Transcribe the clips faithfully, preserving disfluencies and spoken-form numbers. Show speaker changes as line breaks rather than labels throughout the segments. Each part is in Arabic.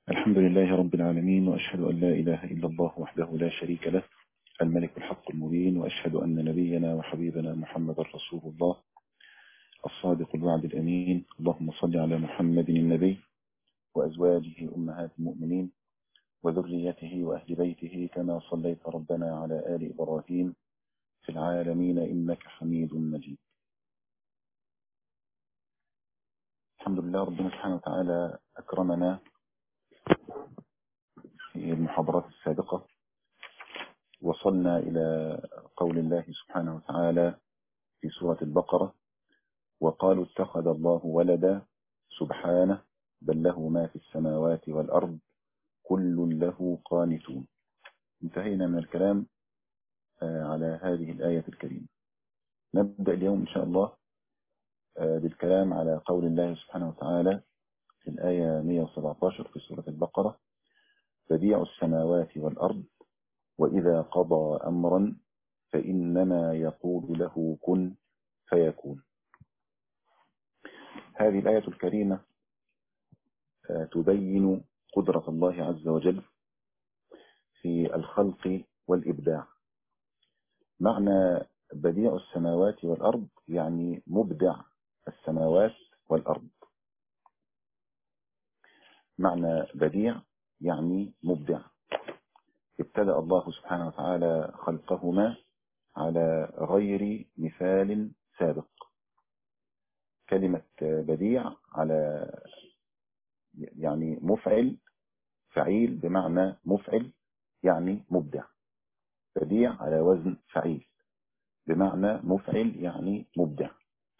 الحمد لله رب العالمين، وأشهد أن لا إله إلا الله وحده لا شريك له الملك الحق المبين، وأشهد أن نبينا وحبيبنا محمد رسول الله الصادق الوعد الأمين. اللهم صل على محمد النبي وأزواجه أمهات المؤمنين وذريته وأهل بيته كما صليت ربنا على آل إبراهيم في العالمين إنك حميد مجيد. الحمد لله ربنا سبحانه وتعالى أكرمنا في المحاضرات السابقة. وصلنا إلى قول الله سبحانه وتعالى في سورة البقرة: وقالوا اتخذ الله ولدا سبحانه بل له ما في السماوات والأرض كل له قانتون. انتهينا من الكلام على هذه الآية الكريمة. نبدأ اليوم إن شاء الله بالكلام على قول الله سبحانه وتعالى في الآية مئة وسبعة عشر في سورة البقرة: بديع السماوات والأرض وإذا قضى أمرا فإنما يقول له كن فيكون. هذه الآية الكريمة تبين قدرة الله عز وجل في الخلق والإبداع. معنى بديع السماوات والأرض يعني مبدع السماوات والأرض. معنى بديع يعني مبدع. ابتدأ الله سبحانه وتعالى خلقهما على غير مثال سابق. كلمة بديع على يعني مفعل، فعيل بمعنى مفعل يعني مبدع. بديع على وزن فعيل بمعنى مفعل يعني مبدع.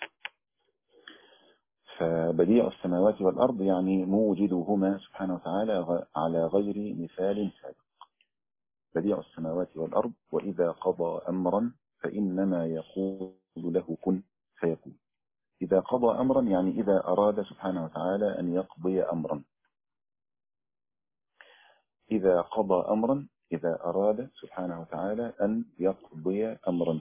فبديع السماوات والأرض يعني موجدهما سبحانه وتعالى على غير مثال سابق. بديع السماوات والأرض وإذا قضى أمرا فإنما يقول له كن فيكون. إذا قضى أمرا يعني إذا أراد سبحانه وتعالى أن يقضي أمرا. إذا قضى أمرا إذا أراد سبحانه وتعالى أن يقضي أمرا.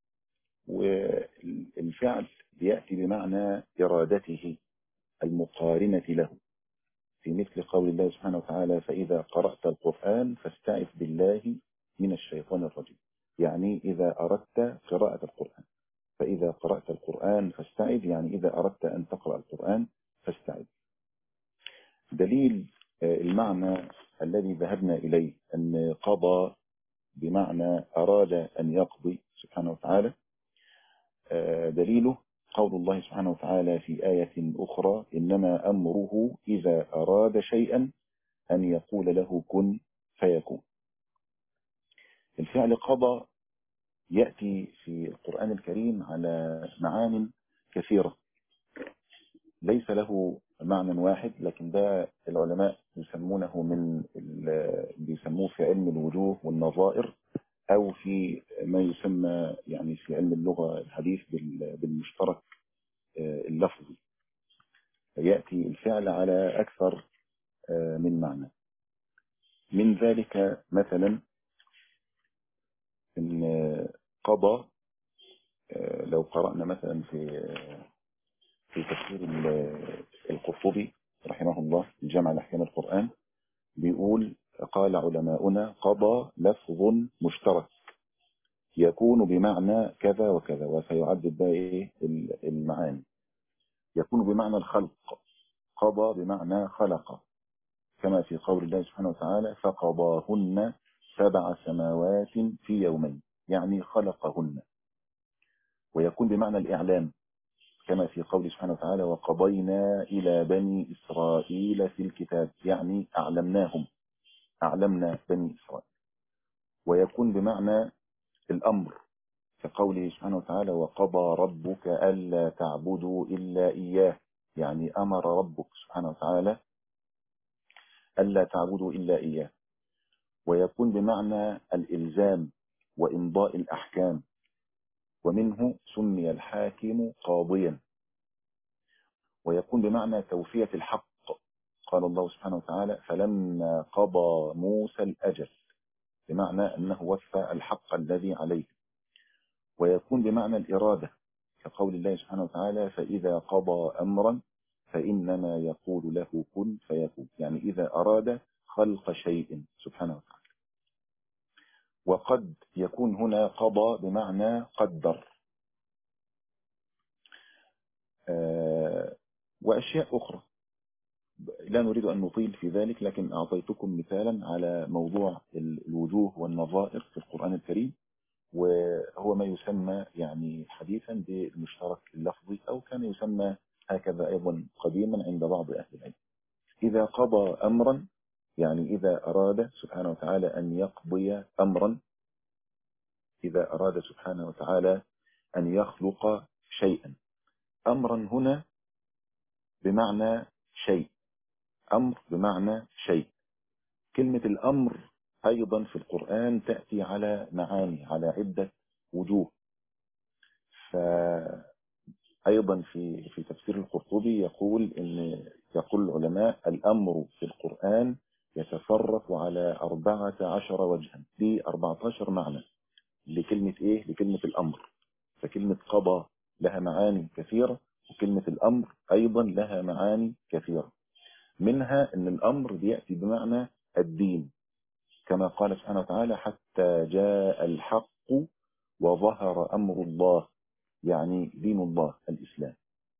والفعل يأتي بمعنى إرادته المقارنة له، في مثل قول الله سبحانه وتعالى: فإذا قرأت القرآن فاستعذ بالله من الشيطان الرجيم. يعني إذا أردت قراءة القرآن، فإذا قرأت القرآن فاستعذ يعني إذا أردت أن تقرأ القرآن فاستعذ. دليل المعنى الذي ذهبنا إليه أن قضى بمعنى أراد أن يقضي سبحانه وتعالى، دليله قول الله سبحانه وتعالى في آية أخرى: إنما أمره إذا أراد شيئا أن يقول له كن فيكون. الفعل قضى يأتي في القرآن الكريم على معان كثيرة، ليس له معنى واحد، لكن ده العلماء يسمونه من بيسموه في علم الوجوه والنظائر، أو في ما يسمى يعني في علم اللغة الحديث بالمشترك اللفظي. يأتي الفعل على أكثر من معنى. من ذلك مثلا إن قضى، لو قرأنا مثلا في في تفسير القرطبي رحمه الله الجامع لأحكام القرآن، بيقول: قال علماؤنا قضى لفظ مشترك يكون بمعنى كذا وكذا، وسيعدد بقى ايه المعاني. يكون بمعنى الخلق، قضى بمعنى خلق، كما في قول الله سبحانه وتعالى: فقضاهن سبع سماوات في يومين، يعني خلقهن. ويكون بمعنى الإعلام، كما في قول سبحانه وتعالى: وقضينا إلى بني إسرائيل في الكتاب، يعني أعلمناهم، أعلمنا بني إسرائيل. ويكون بمعنى الأمر، كقوله سبحانه وتعالى: وقضى ربك ألا تعبدوا إلا إياه، يعني أمر ربك سبحانه وتعالى ألا تعبدوا إلا إياه. ويكون بمعنى الإلزام وإمضاء الأحكام، ومنه سمي الحاكم قاضيا. ويكون بمعنى توفية الحق، قال الله سبحانه وتعالى: فلما قضى موسى الأجل، بمعنى أنه وفى الحق الذي عليه. ويكون بمعنى الإرادة، كقول الله سبحانه وتعالى: فإذا قضى أمرا فإنما يقول له كن فيكون، يعني إذا أراد خلق شيء سبحانه وتعالى. وقد يكون هنا قضى بمعنى قدر. آه وأشياء أخرى لا نريد أن نطيل في ذلك، لكن أعطيتكم مثالا على موضوع الوجوه والنظائر في القرآن الكريم، وهو ما يسمى يعني حديثا بالمشترك اللفظي، أو كان يسمى هكذا أيضا قديما عند بعض أهل العلم. إذا قضى أمرا، يعني إذا أراد سبحانه وتعالى أن يقضي أمرا، إذا أراد سبحانه وتعالى أن يخلق شيئا. أمرا هنا بمعنى شيء، أمر بمعنى شيء. كلمة الأمر أيضا في القرآن تأتي على معاني، على عدة وجوه. فأيضا في في تفسير القرطبي يقول إن يقول العلماء الأمر في القرآن يتفرق على أربعة عشر وجها، دي أربعة عشر معنى لكلمة إيه؟ لكلمة الأمر. فكلمة قضى لها معاني كثيرة، وكلمة الأمر أيضا لها معاني كثيرة. منها أن الأمر بيأتي بمعنى الدين، كما قال سبحانه وتعالى حتى جاء الحق وظهر أمر الله، يعني دين الله الإسلام.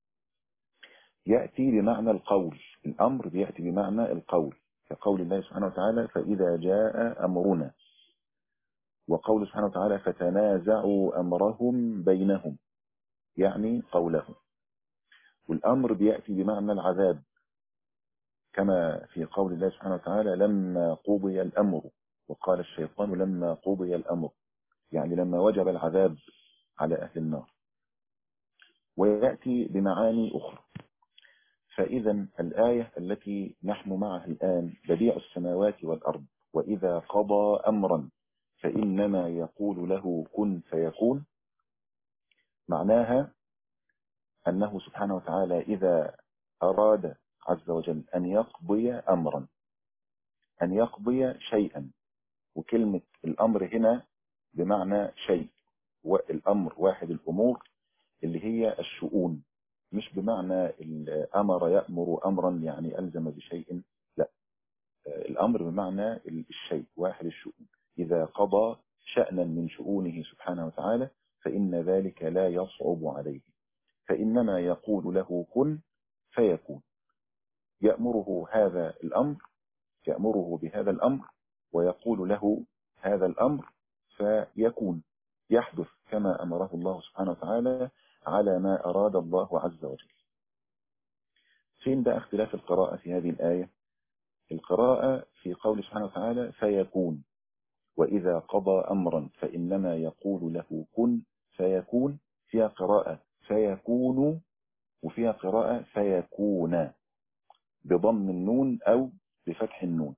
يأتي بمعنى القول، الأمر بيأتي بمعنى القول، كقول الله سبحانه وتعالى فإذا جاء أمرنا، وقول سبحانه وتعالى فتنازعوا أمرهم بينهم، يعني قولهم. والأمر بيأتي بمعنى العذاب، كما في قول الله سبحانه وتعالى لما قضي الأمر، وقال الشيطان لما قضي الأمر، يعني لما وجب العذاب على أهل النار. ويأتي بمعاني أخرى. فإذا الآية التي نحن معها الآن بديع السماوات والأرض وإذا قضى أمرا فإنما يقول له كن فيكون، معناها أنه سبحانه وتعالى إذا أراد عز وجل أن يقضي أمرا، أن يقضي شيئا. وكلمة الأمر هنا بمعنى شيء، والأمر واحد الأمور اللي هي الشؤون، مش بمعنى الأمر يأمر أمرا يعني ألزم بشيء، لا، الأمر بمعنى الشيء واحد الشؤون. إذا قضى شأنا من شؤونه سبحانه وتعالى فإن ذلك لا يصعب عليه، فإنما يقول له كن فيكون. يأمره هذا الأمر، يأمره بهذا الأمر ويقول له هذا الأمر فيكون، يحدث كما أمره الله سبحانه وتعالى على ما أراد الله عز وجل. فين بقى اختلاف القراءة في هذه الآية؟ القراءة في قول سبحانه وتعالى فيكون، وإذا قضى أمرا فإنما يقول له كن فيكون، فيها قراءة فيكون وفيها قراءة فيكون بضم النون أو بفتح النون.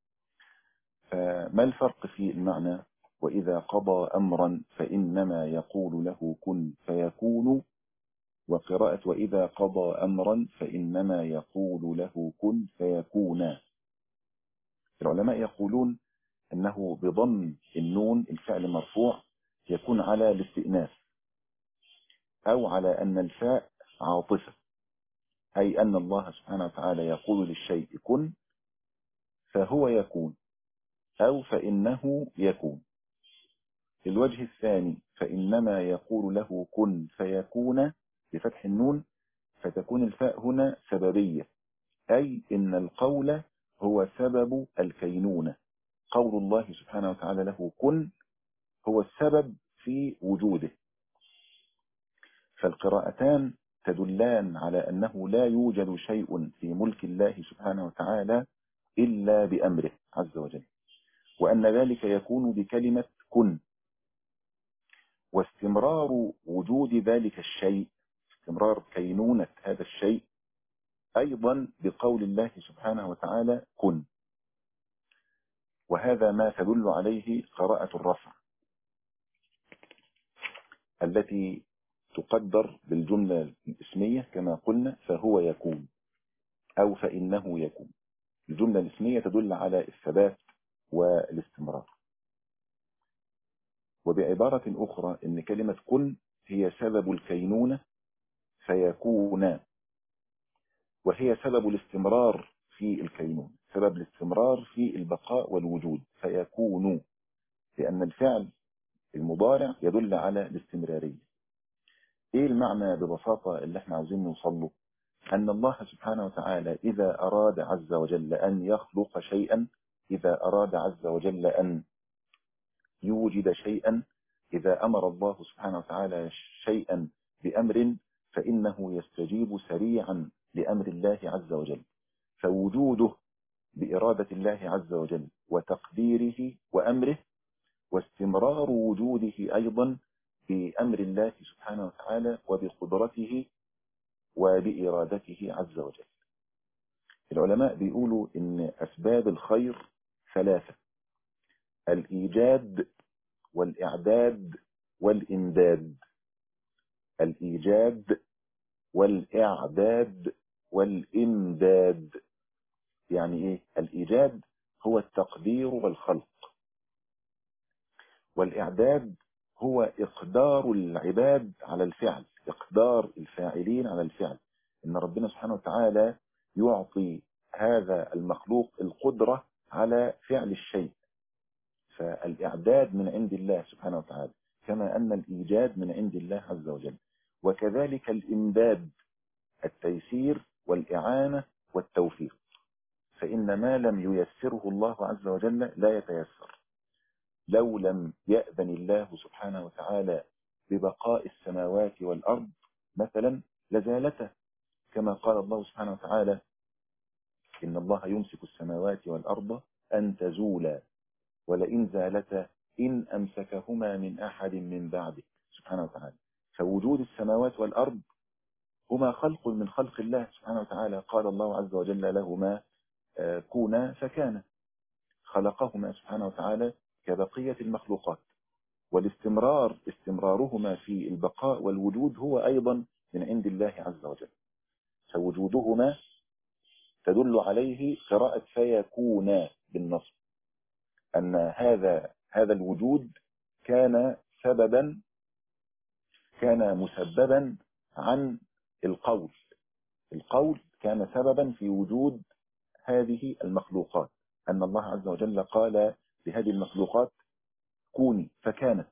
فما الفرق في المعنى؟ وإذا قضى أمرا فإنما يقول له كن فيكون، وقراءة وإذا قضى أمرا فإنما يقول له كن فيكون. العلماء يقولون أنه بضم النون الفعل مرفوع يكون على الاستئناف، أو على أن الفاء عاطفة، أي أن الله سبحانه وتعالى يقول للشيء كن فهو يكون، أو فإنه يكون. الوجه الثاني فإنما يقول له كن فيكون بفتح النون، فتكون الفاء هنا سببية، أي إن القول هو سبب الكينونة. قول الله سبحانه وتعالى له كن هو السبب في وجوده. فالقراءتان تدلان على أنه لا يوجد شيء في ملك الله سبحانه وتعالى إلا بأمره عز وجل، وأن ذلك يكون بكلمة كن. واستمرار وجود ذلك الشيء، استمرار كينونة هذا الشيء أيضا بقول الله سبحانه وتعالى كن. وهذا ما تدل عليه قراءة الرفع التي تقدر بالجملة الاسمية كما قلنا فهو يكون أو فإنه يكون. الجملة الاسمية تدل على الثبات والاستمرار. وبعبارة أخرى إن كلمة كن هي سبب الكينونة فيكون، وهي سبب الاستمرار في الكينون، سبب الاستمرار في البقاء والوجود، فيكون، لأن الفعل المضارع يدل على الاستمرارية. ايه المعنى ببساطة اللي احنا عاوزين نوصل له؟ أن الله سبحانه وتعالى إذا أراد عز وجل أن يخلق شيئا، إذا أراد عز وجل أن يوجد شيئا، إذا أمر الله سبحانه وتعالى شيئا بأمر، فإنه يستجيب سريعا لأمر الله عز وجل. فوجوده بإرادة الله عز وجل وتقديره وأمره، واستمرار وجوده أيضا بأمر الله سبحانه وتعالى وبقدرته وبإرادته عز وجل. العلماء بيقولوا إن أسباب الخير ثلاثة: الإيجاد والإعداد والإمداد. الإيجاد والإعداد والإمداد. يعني إيه؟ الإيجاد هو التقدير والخلق، والإعداد هو إقدار العباد على الفعل، إقدار الفاعلين على الفعل. إن ربنا سبحانه وتعالى يعطي هذا المخلوق القدرة على فعل الشيء، فالإعداد من عند الله سبحانه وتعالى، كما أن الإيجاد من عند الله عز وجل. وكذلك الإمداد، التيسير والإعانة والتوفيق، فإن ما لم ييسره الله عز وجل لا يتيسر. لو لم يأذن الله سبحانه وتعالى ببقاء السماوات والأرض مثلا لزالتا، كما قال الله سبحانه وتعالى: إن الله يمسك السماوات والأرض أن تزولا ولئن زالتا إن أمسكهما من أحد من بعده سبحانه وتعالى. فوجود السماوات والأرض هما خلق من خلق الله سبحانه وتعالى. قال الله عز وجل لهما كونا فكان، خلقهما سبحانه وتعالى كبقية المخلوقات. والاستمرار استمرارهما في البقاء والوجود هو أيضا من عند الله عز وجل. فوجودهما تدل عليه قراءة فيكون بالنصب، أن هذا هذا الوجود كان سببا، كان مسببا عن القول. القول كان سببا في وجود هذه المخلوقات، أن الله عز وجل قال لهذه المخلوقات كوني فكانت.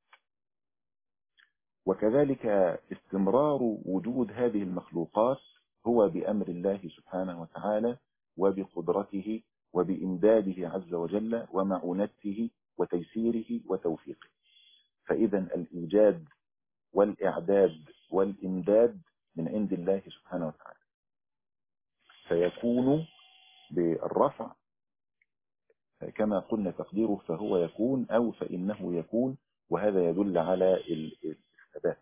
وكذلك استمرار وجود هذه المخلوقات هو بأمر الله سبحانه وتعالى وبقدرته وبإمداده عز وجل ومعونته وتيسيره وتوفيقه. فإذا الإيجاد والإعداد والإمداد من عند الله سبحانه وتعالى. فيكون بالرفع كما قلنا تقديره فهو يكون أو فإنه يكون، وهذا يدل على الثبات.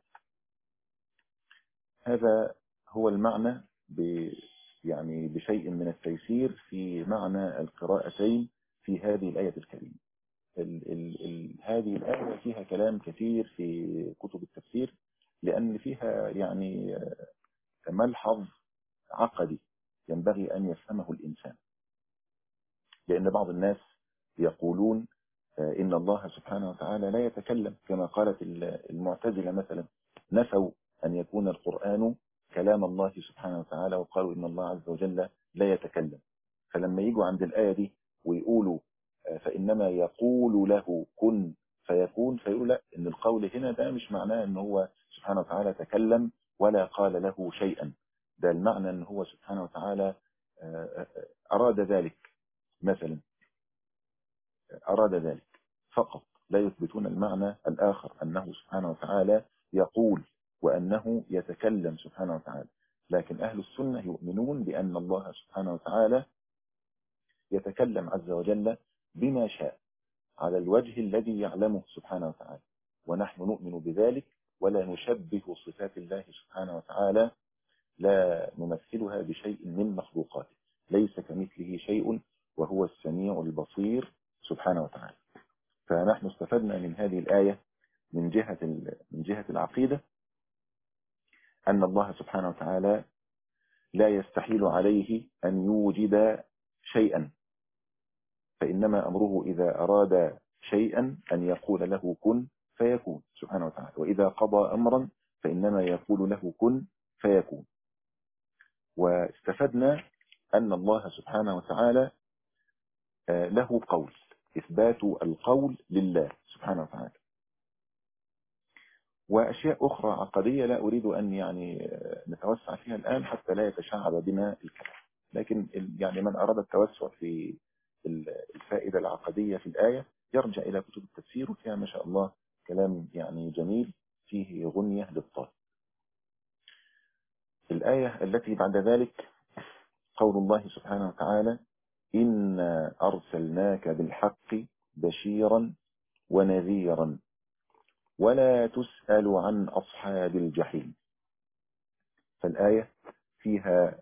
هذا هو المعنى ب يعني بشيء من التيسير في معنى القراءتين في هذه الآية الكريمة. ال ال ال هذه الآية فيها كلام كثير في كتب التفسير، لأن فيها يعني ملحظ عقدي ينبغي أن يفهمه الإنسان. لأن بعض الناس يقولون إن الله سبحانه وتعالى لا يتكلم، كما قالت المعتزلة مثلا، نفوا أن يكون القرآن كلام الله سبحانه وتعالى وقالوا إن الله عز وجل لا يتكلم. فلما يجوا عند الآية دي ويقولوا فإنما يقول له كن فيكون، فيقولوا لا، إن القول هنا ده مش معناه إن هو سبحانه وتعالى تكلم ولا قال له شيئا، ده المعنى إن هو سبحانه وتعالى أراد ذلك، مثلا أراد ذلك فقط، لا يثبتون المعنى الآخر أنه سبحانه وتعالى يقول وأنه يتكلم سبحانه وتعالى. لكن أهل السنة يؤمنون بأن الله سبحانه وتعالى يتكلم عز وجل بما شاء على الوجه الذي يعلمه سبحانه وتعالى، ونحن نؤمن بذلك ولا نشبه صفات الله سبحانه وتعالى، لا نمثلها بشيء من مخلوقاته، ليس كمثله شيء وهو السميع البصير سبحانه وتعالى. فنحن استفدنا من هذه الآية من جهة من جهة العقيدة أن الله سبحانه وتعالى لا يستحيل عليه أن يوجد شيئا، فإنما أمره إذا أراد شيئا أن يقول له كن فيكون سبحانه وتعالى، وإذا قضى أمرا فإنما يقول له كن فيكون. واستفدنا أن الله سبحانه وتعالى له قول، إثبات القول لله سبحانه وتعالى. وأشياء أخرى عقدية لا أريد أن يعني نتوسع فيها الآن حتى لا يتشعب بنا الكلام، لكن يعني من أراد التوسع في الفائدة العقدية في الآية يرجع إلى كتب التفسير، وفيها ما شاء الله كلام يعني جميل فيه غنية للطالب. الآية التي بعد ذلك قول الله سبحانه وتعالى: إنا أرسلناك بالحق بشيرا ونذيرا ولا تسأل عن أصحاب الجحيم. فالآية فيها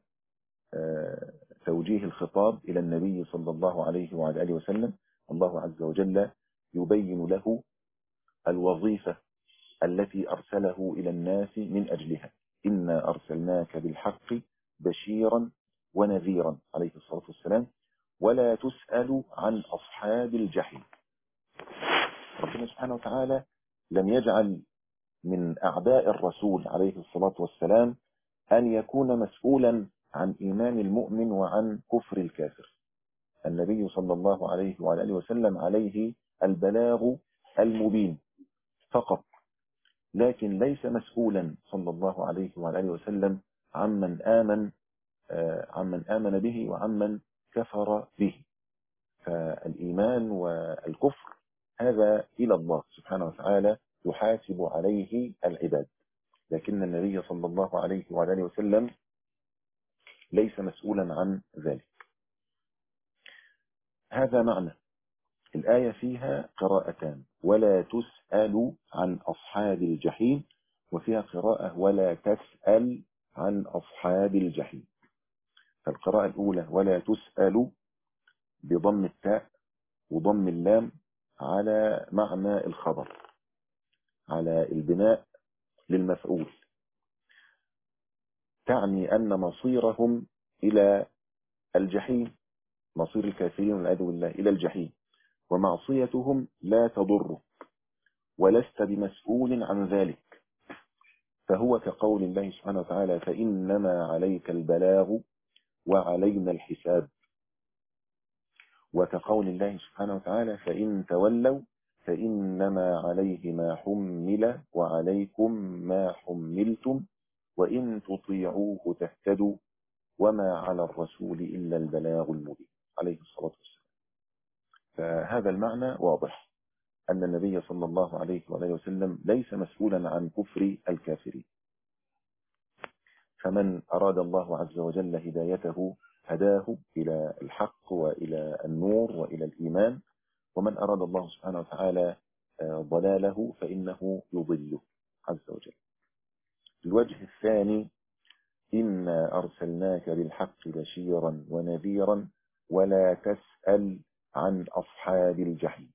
توجيه الخطاب إلى النبي صلى الله عليه وعلى آله وسلم. الله عز وجل يبين له الوظيفة التي أرسله إلى الناس من أجلها. إنا أرسلناك بالحق بشيرا ونذيرا عليه الصلاة والسلام ولا تسأل عن أصحاب الجحيم. ربنا سبحانه وتعالى لم يجعل من أعداء الرسول عليه الصلاة والسلام أن يكون مسؤولا عن إيمان المؤمن وعن كفر الكافر. النبي صلى الله عليه وعلى آله وسلم عليه البلاغ المبين فقط، لكن ليس مسؤولا صلى الله عليه وعلى آله وسلم عمن آمن عمن آمن به وعمن كفر به. فالإيمان والكفر هذا إلى الله سبحانه وتعالى يحاسب عليه العباد، لكن النبي صلى الله عليه وعلى آله وسلم ليس مسؤولا عن ذلك. هذا معنى الآية. فيها قراءتان: ولا تسأل عن أصحاب الجحيم، وفيها قراءة ولا تسأل عن أصحاب الجحيم. فالقراءة الأولى ولا تسأل بضم التاء وضم اللام على معنى الخبر، على البناء للمفعول، تعني أن مصيرهم إلى الجحيم، مصير الكافرين والعياذ بالله إلى الجحيم، ومعصيتهم لا تضر ولست بمسؤول عن ذلك. فهو كقول الله سبحانه وتعالى: فإنما عليك البلاغ وعلينا الحساب. وكقول الله سبحانه وتعالى: فإن تولوا فإنما عليه ما حمل وعليكم ما حملتم وإن تطيعوه تهتدوا وما على الرسول إلا البلاغ المبين عليه الصلاة والسلام. فهذا المعنى واضح، أن النبي صلى الله عليه وآله وسلم ليس مسؤولا عن كفر الكافرين. فمن أراد الله عز وجل هدايته هداه إلى الحق وإلى النور وإلى الإيمان، ومن أراد الله سبحانه وتعالى ضلاله فإنه يضله عز وجل. الوجه الثاني: إنا أرسلناك بالحق بشيرا ونذيرا ولا تسأل عن أصحاب الجحيم،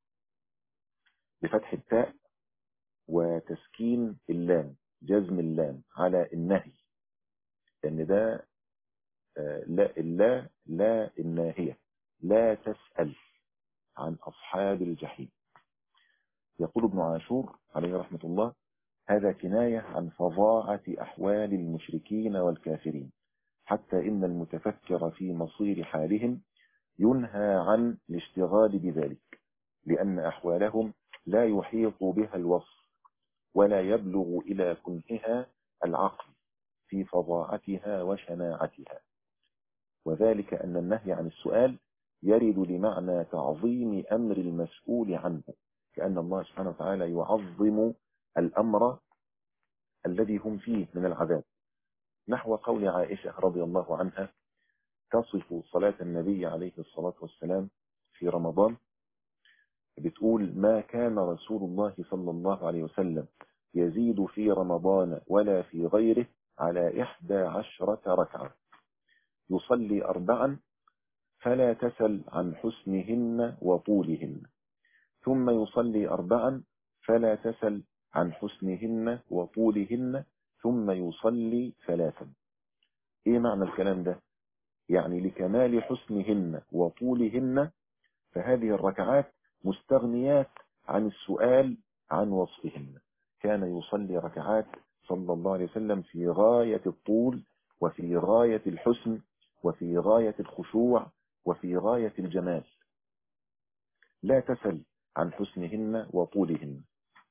بفتح التاء وتسكين اللام، جزم اللام على النهي، لأن ده لا اللا لا الناهية، لا تسأل عن أصحاب الجحيم. يقول ابن عاشور عليه رحمة الله: هذا كناية عن فظاعة أحوال المشركين والكافرين، حتى إن المتفكر في مصير حالهم ينهى عن الاشتغال بذلك، لأن أحوالهم لا يحيط بها الوصف ولا يبلغ إلى كنهها العقل في فظاعتها وشناعتها. وذلك أن النهي عن السؤال يرد لمعنى تعظيم أمر المسؤول عنه، كأن الله سبحانه وتعالى يعظم الأمر الذي هم فيه من العذاب. نحو قول عائشة رضي الله عنها تصف صلاة النبي عليه الصلاة والسلام في رمضان، بتقول: ما كان رسول الله صلى الله عليه وسلم يزيد في رمضان ولا في غيره على إحدى عشرة ركعة، يصلي أربعا فلا تسل عن حسنهن وطولهن، ثم يصلي أربعا فلا تسل عن حسنهن وطولهن، ثم يصلي ثلاثا. ايه معنى الكلام ده؟ يعني لكمال حسنهن وطولهن فهذه الركعات مستغنيات عن السؤال عن وصفهن. كان يصلي ركعات صلى الله عليه وسلم في غاية الطول وفي غاية الحسن وفي غاية الخشوع وفي غاية الجمال. لا تسل عن حسنهن وطولهن.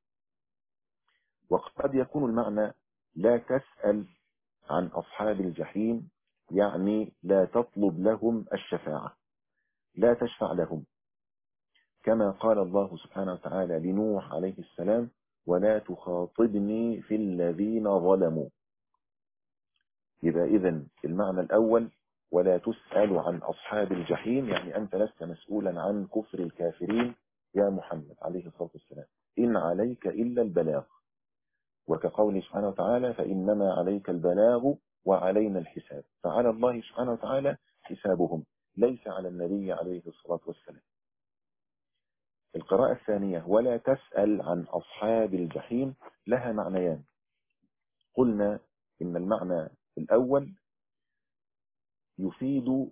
وقد يكون المعنى لا تسأل عن أصحاب الجحيم، يعني لا تطلب لهم الشفاعة، لا تشفع لهم، كما قال الله سبحانه وتعالى لنوح عليه السلام: ولا تخاطبني في الذين ظلموا. يبقى إذن المعنى الأول ولا تسأل عن أصحاب الجحيم، يعني أنت لست مسؤولا عن كفر الكافرين يا محمد عليه الصلاة والسلام، إن عليك إلا البلاغ. وكقوله سبحانه وتعالى: فإنما عليك البلاغ وعلينا الحساب. فعلى الله سبحانه وتعالى حسابهم، ليس على النبي عليه الصلاة والسلام. القراءة الثانية ولا تسأل عن أصحاب الجحيم لها معنيان. قلنا إن المعنى الأول يفيد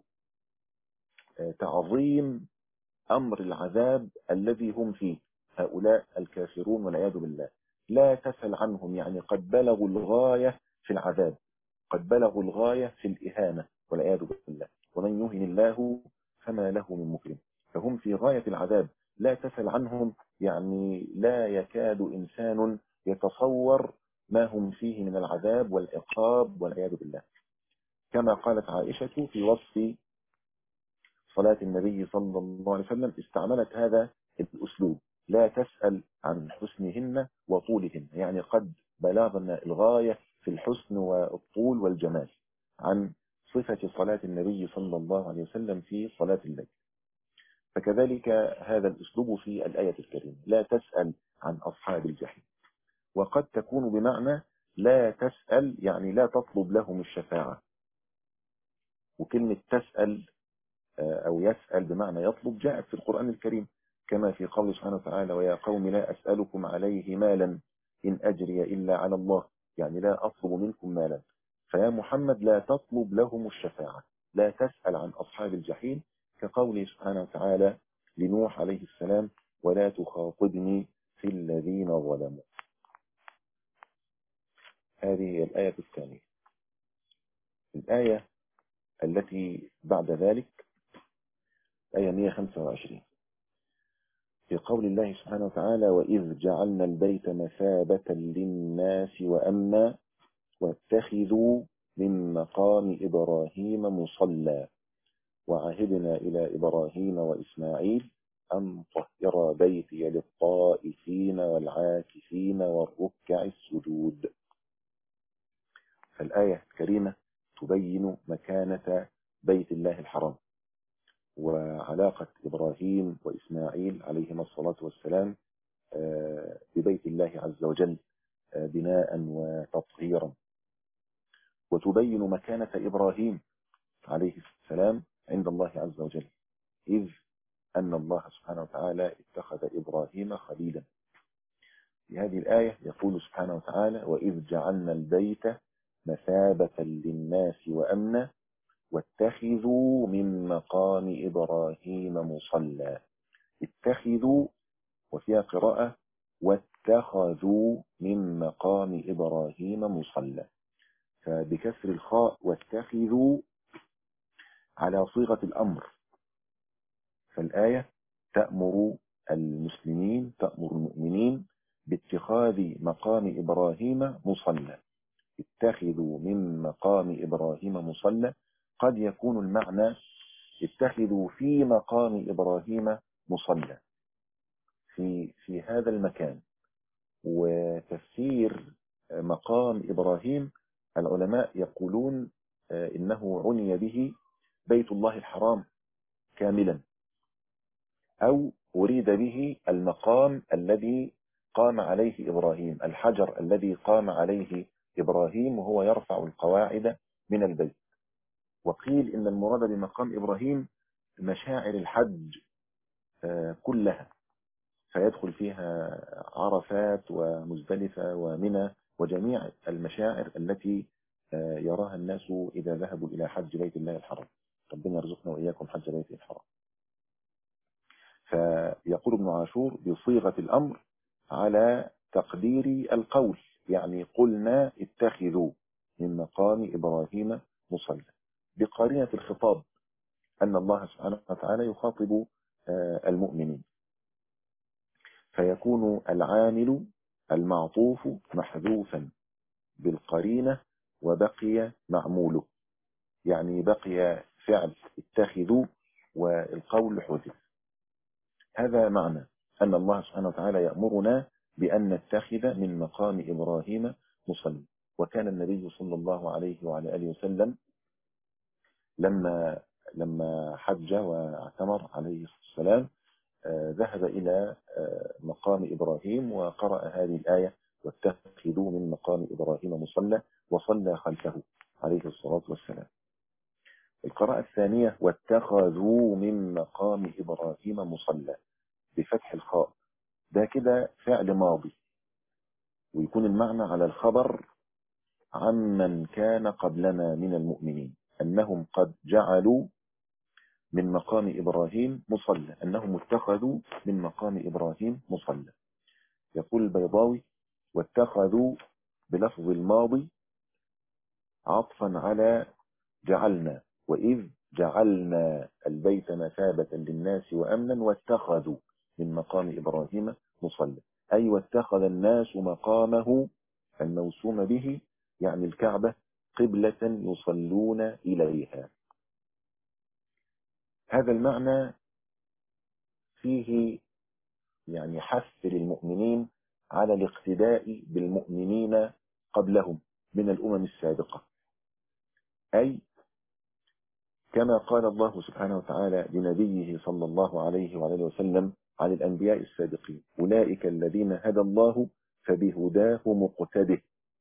تعظيم أمر العذاب الذي هم فيه هؤلاء الكافرون والعياذ بالله. لا تسأل عنهم، يعني قد بلغوا الغاية في العذاب، قد بلغوا الغاية في الإهانة والعياذ بالله. ومن يهن الله فما له من مكرم. فهم في غاية العذاب، لا تسأل عنهم، يعني لا يكاد إنسان يتصور ما هم فيه من العذاب والعقاب والعياذ بالله. كما قالت عائشة في وصف صلاة النبي صلى الله عليه وسلم، استعملت هذا الأسلوب: لا تسأل عن حسنهن وطولهن، يعني قد بلغنا الغاية في الحسن والطول والجمال، عن صفة صلاة النبي صلى الله عليه وسلم في صلاة الليل. فكذلك هذا الأسلوب في الآية الكريمة: لا تسأل عن أصحاب الجحيم. وقد تكون بمعنى لا تسأل، يعني لا تطلب لهم الشفاعة. وكلمة تسأل أو يسأل بمعنى يطلب جاءت في القرآن الكريم، كما في قول سبحانه وتعالى: ويا قوم لا أسألكم عليه مالا إن أجري إلا على الله، يعني لا أطلب منكم مالا. فيا محمد لا تطلب لهم الشفاعة، لا تسأل عن أصحاب الجحيم، كقوله سبحانه وتعالى لنوح عليه السلام: ولا تخاطبني في الذين ظلموا. هذه الآية الثانية. الآية التي بعد ذلك آية مئة وخمسة وعشرين، في قول الله سبحانه وتعالى: وإذ جعلنا البيت مثابة للناس وأمنا واتخذوا من مقام إبراهيم مصلى وعهدنا إلى إبراهيم وإسماعيل أن طهر بيتي للطائفين والعاكفين والركع السجود. فالآية الكريمة تبين مكانة بيت الله الحرام وعلاقة إبراهيم وإسماعيل عليهما الصلاة والسلام ببيت الله عز وجل بناء وتطهيرا، وتبين مكانة إبراهيم عليه السلام عند الله عز وجل، إذ أن الله سبحانه وتعالى اتخذ إبراهيم خليلا. في هذه الآية يقول سبحانه وتعالى: وإذ جعلنا البيت مثابة للناس وأمنا واتخذوا من مقام إبراهيم مصلى. اتخذوا، وفيها قراءة واتخذوا من مقام إبراهيم مصلى، فبكسر الخاء واتخذوا على صيغة الأمر. فالآية تأمر المسلمين، تأمر المؤمنين باتخاذ مقام إبراهيم مصلى. اتخذوا من مقام إبراهيم مصلى. قد يكون المعنى اتخذوا في مقام إبراهيم مصلى، في في هذا المكان. وتفسير مقام إبراهيم العلماء يقولون إنه عني به بيت الله الحرام كاملا، أو أريد به المقام الذي قام عليه إبراهيم، الحجر الذي قام عليه إبراهيم وهو يرفع القواعد من البيت. وقيل إن المراد بمقام إبراهيم مشاعر الحج كلها، فيدخل فيها عرفات ومزدلفة ومنى وجميع المشاعر التي يراها الناس إذا ذهبوا إلى حج بيت الله الحرام. ربنا يرزقنا وإياكم حج بيت الحرام. فيقول ابن عاشور بصيغة الأمر على تقدير القول، يعني قلنا اتخذوا، من مقام إبراهيم مصلى، بقرينة الخطاب أن الله سبحانه وتعالى يخاطب المؤمنين، فيكون العامل المعطوف محذوفا بالقرينة وبقي معموله، يعني بقي فعل اتخذوا والقول حذف. هذا معنى أن الله سبحانه وتعالى يأمرنا بأن نتخذ من مقام إبراهيم مصلى. وكان النبي صلى الله عليه وعلى آله وسلم لما لما حج واعتمر عليه السلام ذهب إلى مقام إبراهيم وقرأ هذه الآية: واتخذوا من مقام إبراهيم مصلى، وصلى خلفه عليه الصلاة والسلام. القراءة الثانية: واتخذوا من مقام إبراهيم مصلى، بفتح الخاء، ده كده فعل ماضي، ويكون المعنى على الخبر عمن كان قبلنا من المؤمنين أنهم قد جعلوا من مقام إبراهيم مصلى، أنهم اتخذوا من مقام إبراهيم مصلى. يقول البيضاوي: واتخذوا بلفظ الماضي عطفا على جعلنا، وإذ جعلنا البيت مثابة للناس وأمنا واتخذوا من مقام إبراهيم مصلى، أي واتخذ الناس مقامه الموسوم به، يعني الكعبة، قبلة يصلون إليها. هذا المعنى فيه يعني حث للمؤمنين على الاقتداء بالمؤمنين قبلهم من الأمم السابقة، أي كما قال الله سبحانه وتعالى لنبيه صلى الله عليه وعلى آله وسلم عن الأنبياء السابقين: أولئك الذين هدى الله فبهداه مقتده.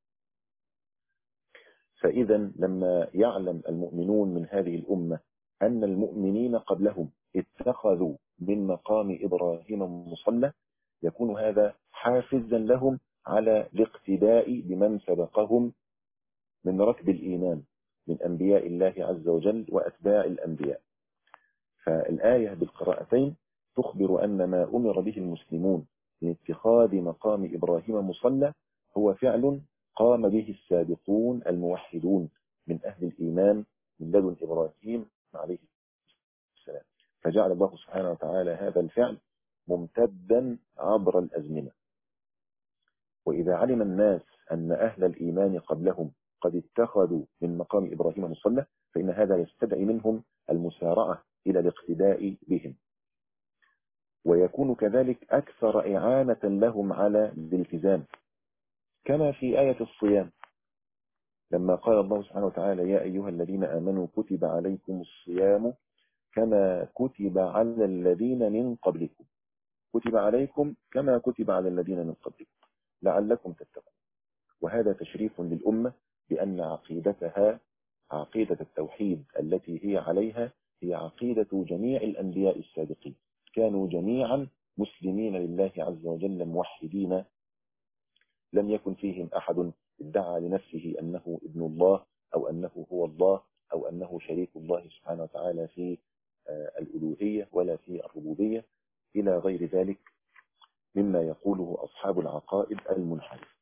فإذا لما يعلم المؤمنون من هذه الأمة أن المؤمنين قبلهم اتخذوا من مقام إبراهيم مصلى، يكون هذا حافزا لهم على الاقتداء بمن سبقهم من ركب الإيمان من أنبياء الله عز وجل وأتباع الأنبياء. فالآية بالقراءتين تخبر أن ما أمر به المسلمون من اتخاذ مقام إبراهيم مصلى هو فعل قام به السابقون الموحدون من أهل الإيمان من لدن إبراهيم عليه السلام، فجعل الله سبحانه وتعالى هذا الفعل ممتدا عبر الأزمنة. وإذا علم الناس أن أهل الإيمان قبلهم قد اتخذوا من مقام إبراهيم مصلى، فإن هذا يستدعي منهم المسارعة إلى الاقتداء بهم، ويكون كذلك أكثر إعانة لهم على الالتزام، كما في آية الصيام لما قال الله سبحانه وتعالى: يا أيها الذين آمنوا كتب عليكم الصيام كما كتب على الذين من قبلكم، كتب عليكم كما كتب على الذين من قبلكم لعلكم تتقون. وهذا تشريف للأمة بأن عقيدتها عقيدة التوحيد التي هي عليها هي عقيدة جميع الأنبياء السابقين، كانوا جميعا مسلمين لله عز وجل موحدين، لم يكن فيهم أحد ادعى لنفسه أنه ابن الله أو أنه هو الله أو أنه شريك الله سبحانه وتعالى في الألوهية ولا في الربوبية إلى غير ذلك مما يقوله أصحاب العقائد المنحرفة.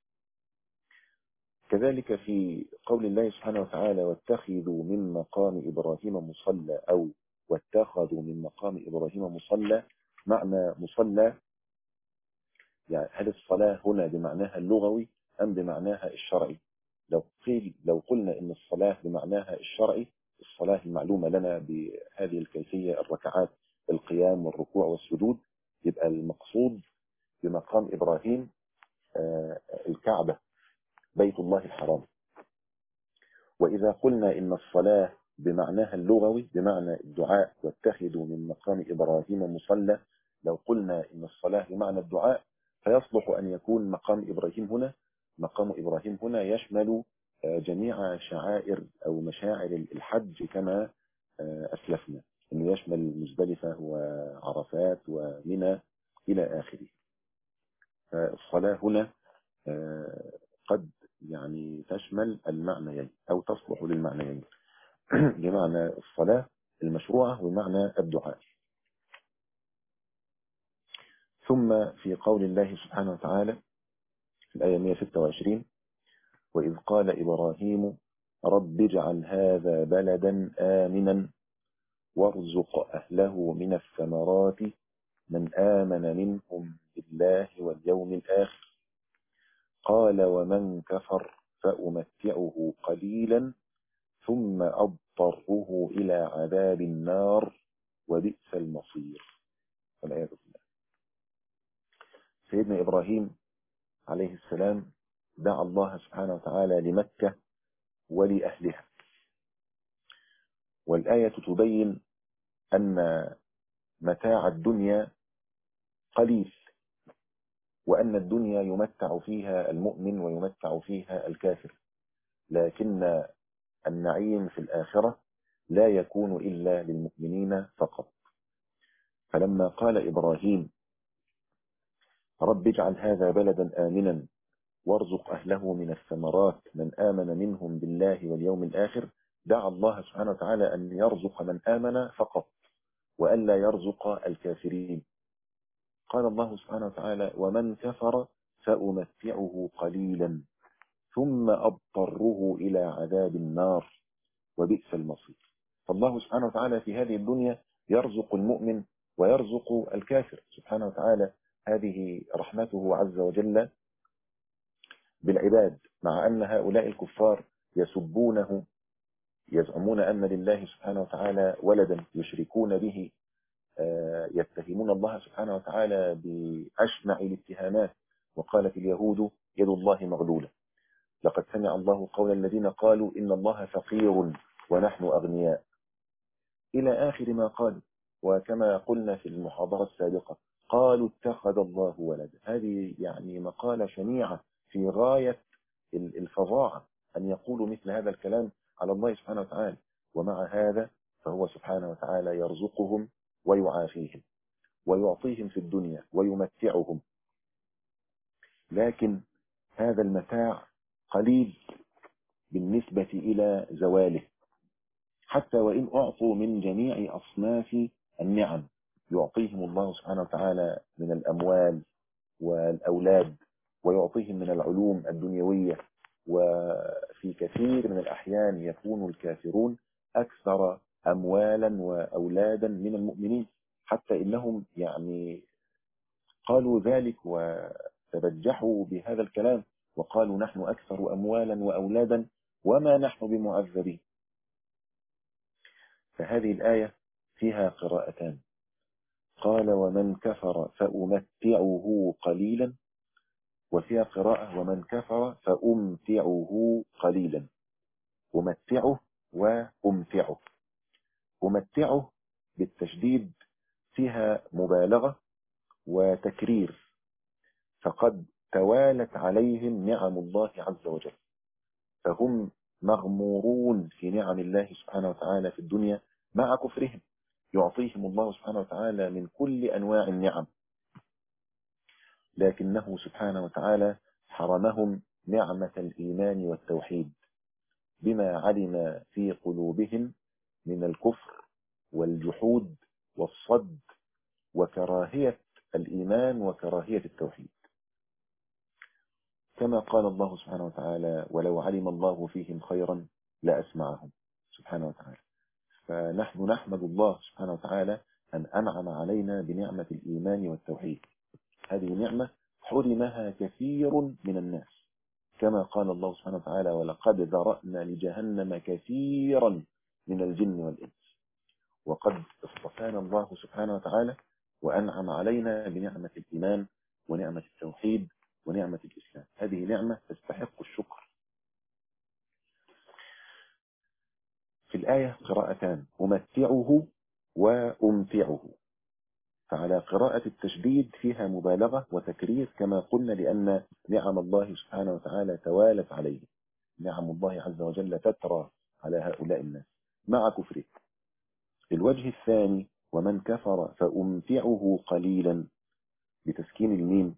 كذلك في قول الله سبحانه وتعالى: واتخذوا من مقام إبراهيم مصلى، أو واتخذوا من مقام إبراهيم مصلى، معنى مصلى يعني هل الصلاة هنا بمعناها اللغوي أم بمعناها الشرعي؟ لو قيل لو قلنا إن الصلاة بمعناها الشرعي، الصلاة المعلومة لنا بهذه الكيفية الركعات القيام والركوع والسجود، يبقى المقصود بمقام إبراهيم الكعبة بيت الله الحرام. وإذا قلنا إن الصلاة بمعناها اللغوي بمعنى الدعاء: واتخذوا من مقام إبراهيم مصلى، لو قلنا إن الصلاة بمعنى الدعاء فيصلح أن يكون مقام إبراهيم هنا مقام إبراهيم هنا يشمل جميع شعائر أو مشاعر الحج كما أسلفنا، أنه يشمل مزدلفة وعرفات ومنى إلى آخره. الصلاة هنا قد يعني تشمل المعنيين أو تصلح للمعنيين بمعنى الصلاة المشروعة ومعنى الدعاء. ثم في قول الله سبحانه وتعالى في الآية مئة وستة وعشرين: وإذ قال إبراهيم رب اجعل هذا بلدا آمنا وارزق أهله من الثمرات من آمن منهم بالله واليوم الآخر قال ومن كفر فأمتعه قليلا ثم أضطره إلى عذاب النار وبئس المصير. والعياذ بالله. سيدنا إبراهيم عليه السلام دعا الله سبحانه وتعالى لمكة ولأهلها، والآية تبين أن متاع الدنيا قليل، وأن الدنيا يمتع فيها المؤمن ويمتع فيها الكافر، لكن النعيم في الآخرة لا يكون إلا للمؤمنين فقط. فلما قال إبراهيم رب اجعل هذا بلدا آمنا وارزق أهله من الثمرات من آمن منهم بالله واليوم الآخر، دعا الله سبحانه وتعالى أن يرزق من آمن فقط وألا يرزق الكافرين. قال الله سبحانه وتعالى ومن كفر فأمتعه قليلا ثم أضطره إلى عذاب النار وبئس المصير. فالله سبحانه وتعالى في هذه الدنيا يرزق المؤمن ويرزق الكافر سبحانه وتعالى. هذه رحمته عز وجل بالعباد، مع أن هؤلاء الكفار يسبونه، يزعمون أن لله سبحانه وتعالى ولدا، يشركون به، يتهمون الله سبحانه وتعالى بأشنع الاتهامات. وقالت اليهود يد الله مغلولة، لقد سمع الله قول الذين قالوا إن الله فقير ونحن أغنياء، إلى آخر ما قالوا. وكما قلنا في المحاضرة السابقة قالوا اتخذ الله ولدا. هذه يعني مقالة شنيعة في غاية الفظاعة أن يقولوا مثل هذا الكلام على الله سبحانه وتعالى، ومع هذا فهو سبحانه وتعالى يرزقهم ويعافيهم ويعطيهم في الدنيا ويمتعهم، لكن هذا المتاع قليل بالنسبة إلى زواله. حتى وإن أعطوا من جميع أصناف النعم، يعطيهم الله سبحانه وتعالى من الأموال والأولاد، ويعطيهم من العلوم الدنيوية، وفي كثير من الأحيان يكون الكافرون أكثر أموالا وأولادا من المؤمنين، حتى إنهم يعني قالوا ذلك وتبجحوا بهذا الكلام وقالوا نحن أكثر أموالا وأولادا وما نحن بمعذبين. فهذه الآية فيها قراءتان، قال ومن كفر فأمتعه قليلا، وفيها قراءة ومن كفر فأمتعه قليلا. أمتعه وأمتعه. أمتعه بالتشديد فيها مبالغة وتكرير، فقد توالت عليهم نعم الله عز وجل، فهم مغمورون في نعم الله سبحانه وتعالى في الدنيا مع كفرهم. يعطيهم الله سبحانه وتعالى من كل أنواع النعم، لكنه سبحانه وتعالى حرمهم نعمة الإيمان والتوحيد بما علم في قلوبهم من الكفر والجحود والصد وكراهية الإيمان وكراهية التوحيد، كما قال الله سبحانه وتعالى ولو علم الله فيهم خيرا لأسمعهم سبحانه وتعالى. فنحن نحمد الله سبحانه وتعالى أن أنعم علينا بنعمة الإيمان والتوحيد. هذه نعمة حرمها كثير من الناس، كما قال الله سبحانه وتعالى ولقد ذرأنا لجهنم كثيرا من الجن والإنس. وقد اصطفانا الله سبحانه وتعالى وأنعم علينا بنعمة الإيمان ونعمة التوحيد ونعمة الإسلام. هذه نعمة تستحق الشكر. في الآية قراءتان، أمتعه وأمتعه، فعلى قراءة التشديد فيها مبالغة وتكرير كما قلنا، لأن نعم الله سبحانه وتعالى توالت عليه، نعم الله عز وجل تترى على هؤلاء الناس مع كفره. الوجه الثاني ومن كفر فأمتعه قليلا بتسكين الميم،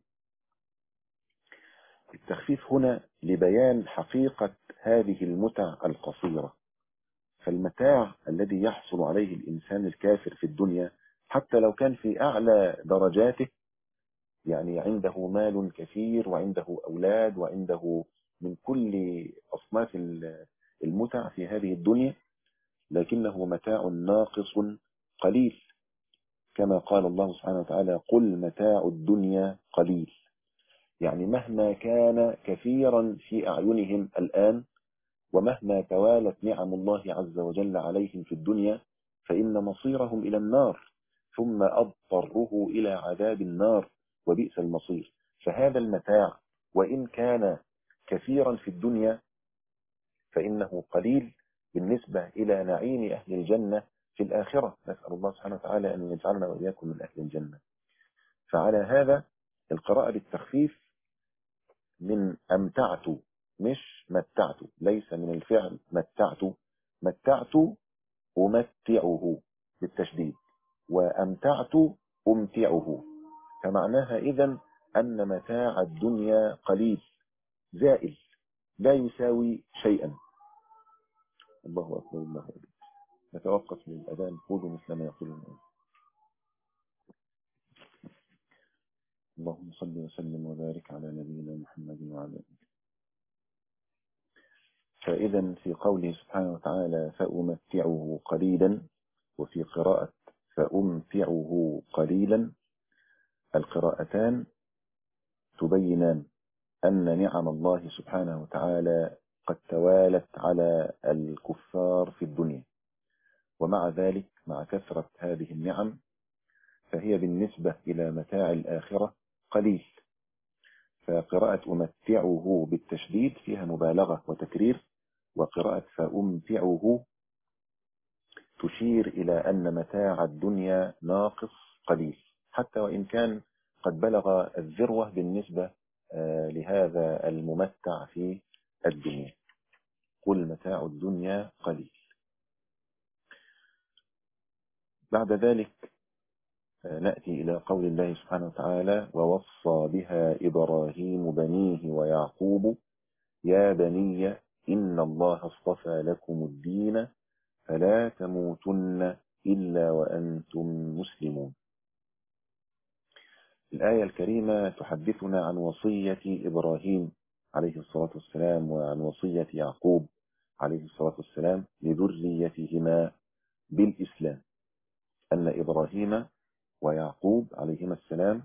التخفيف هنا لبيان حقيقة هذه المتع القصيرة. فالمتاع الذي يحصل عليه الإنسان الكافر في الدنيا حتى لو كان في أعلى درجاته، يعني عنده مال كثير وعنده أولاد وعنده من كل أصناف المتع في هذه الدنيا، لكنه متاع ناقص قليل، كما قال الله سبحانه وتعالى: قل متاع الدنيا قليل. يعني مهما كان كثيرا في أعينهم الآن، ومهما توالت نعم الله عز وجل عليهم في الدنيا، فإن مصيرهم إلى النار، ثم أضطره إلى عذاب النار، وبئس المصير. فهذا المتاع وإن كان كثيرا في الدنيا فإنه قليل بالنسبة إلى نعيم أهل الجنة في الآخرة. نسأل الله سبحانه وتعالى أن يجعلنا وإياكم من أهل الجنة. فعلى هذا القراءة بالتخفيف من أمتعت، مش متعت، ليس من الفعل متعت. متعت أمتعه بالتشديد، وأمتعت أمتعه. فمعناها إذن أن متاع الدنيا قليل زائل لا يساوي شيئا. الله أكبر، الله أكبر. نتوقف للأذان، قولوا مثل ما يقول المؤمن. اللهم صل وسلم وبارك على نبينا محمد وعلى آله. فإذا في قوله سبحانه وتعالى: فأمتعه قليلا، وفي قراءة فأمتعه قليلا، القراءتان تبينان أن نعم الله سبحانه وتعالى قد توالت على الكفار في الدنيا، ومع ذلك مع كثرة هذه النعم فهي بالنسبة إلى متاع الآخرة قليل. فقراءة أمتعه بالتشديد فيها مبالغة وتكرير، وقراءة فأمتعه تشير إلى أن متاع الدنيا ناقص قليل، حتى وإن كان قد بلغ الذروة بالنسبة لهذا الممتع في الدنيا. قل متاع الدنيا قليل. بعد ذلك نأتي إلى قول الله سبحانه وتعالى: ووصى بها إبراهيم بنيه ويعقوب يا بني إن الله اصطفى لكم الدين فلا تموتن إلا وأنتم مسلمون. الآية الكريمة تحدثنا عن وصية إبراهيم عليه الصلاة والسلام وعن وصية يعقوب عليه الصلاة والسلام لذريتهما بالإسلام، أن إبراهيم ويعقوب عليهما السلام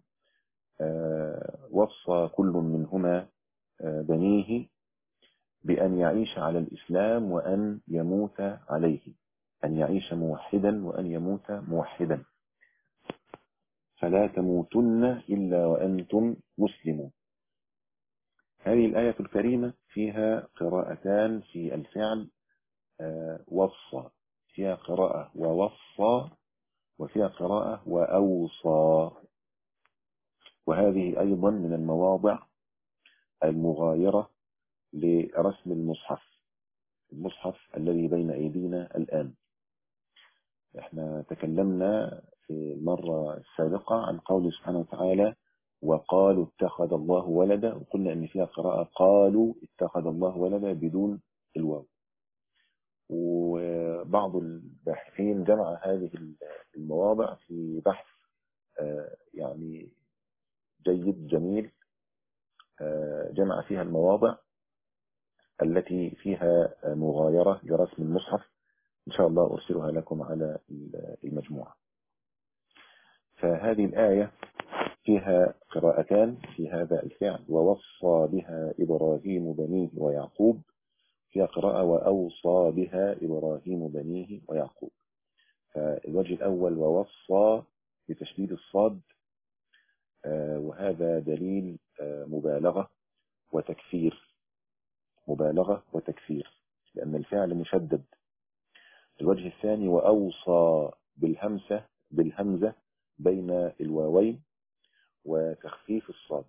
وصى كل منهما بنيه بأن يعيش على الإسلام وأن يموت عليه، أن يعيش موحدا وأن يموت موحدا. فلا تموتن إلا وأنتم مسلمون. هذه الآية الكريمة فيها قراءتان في الفعل وصى، فيها قراءة ووصى، وفيها قراءة وأوصى. وهذه أيضا من المواضع المغايرة لرسم المصحف، المصحف الذي بين أيدينا الآن. احنا تكلمنا في المرة السابقة عن قوله سبحانه وتعالى: وقالوا اتخذ الله ولدا، وقلنا ان فيها قراءة قالوا اتخذ الله ولدا بدون الواو. وبعض الباحثين جمع هذه المواضع في بحث يعني جيد جميل، جمع فيها المواضع التي فيها مغايرة لرسم المصحف. إن شاء الله أرسلها لكم على المجموعة. فهذه الآية فيها قراءتان في هذا الفعل: ووصى بها إبراهيم بنيه ويعقوب، فيها قراءة وأوصى بها إبراهيم بنيه ويعقوب. فالوجه الأول ووصى بتشديد الصاد، وهذا دليل مبالغة وتكثير، مبالغة وتكثير لأن الفعل مشدد. الوجه الثاني وأوصى بالهمسة بالهمزة بين الواوين وتخفيف الصاد.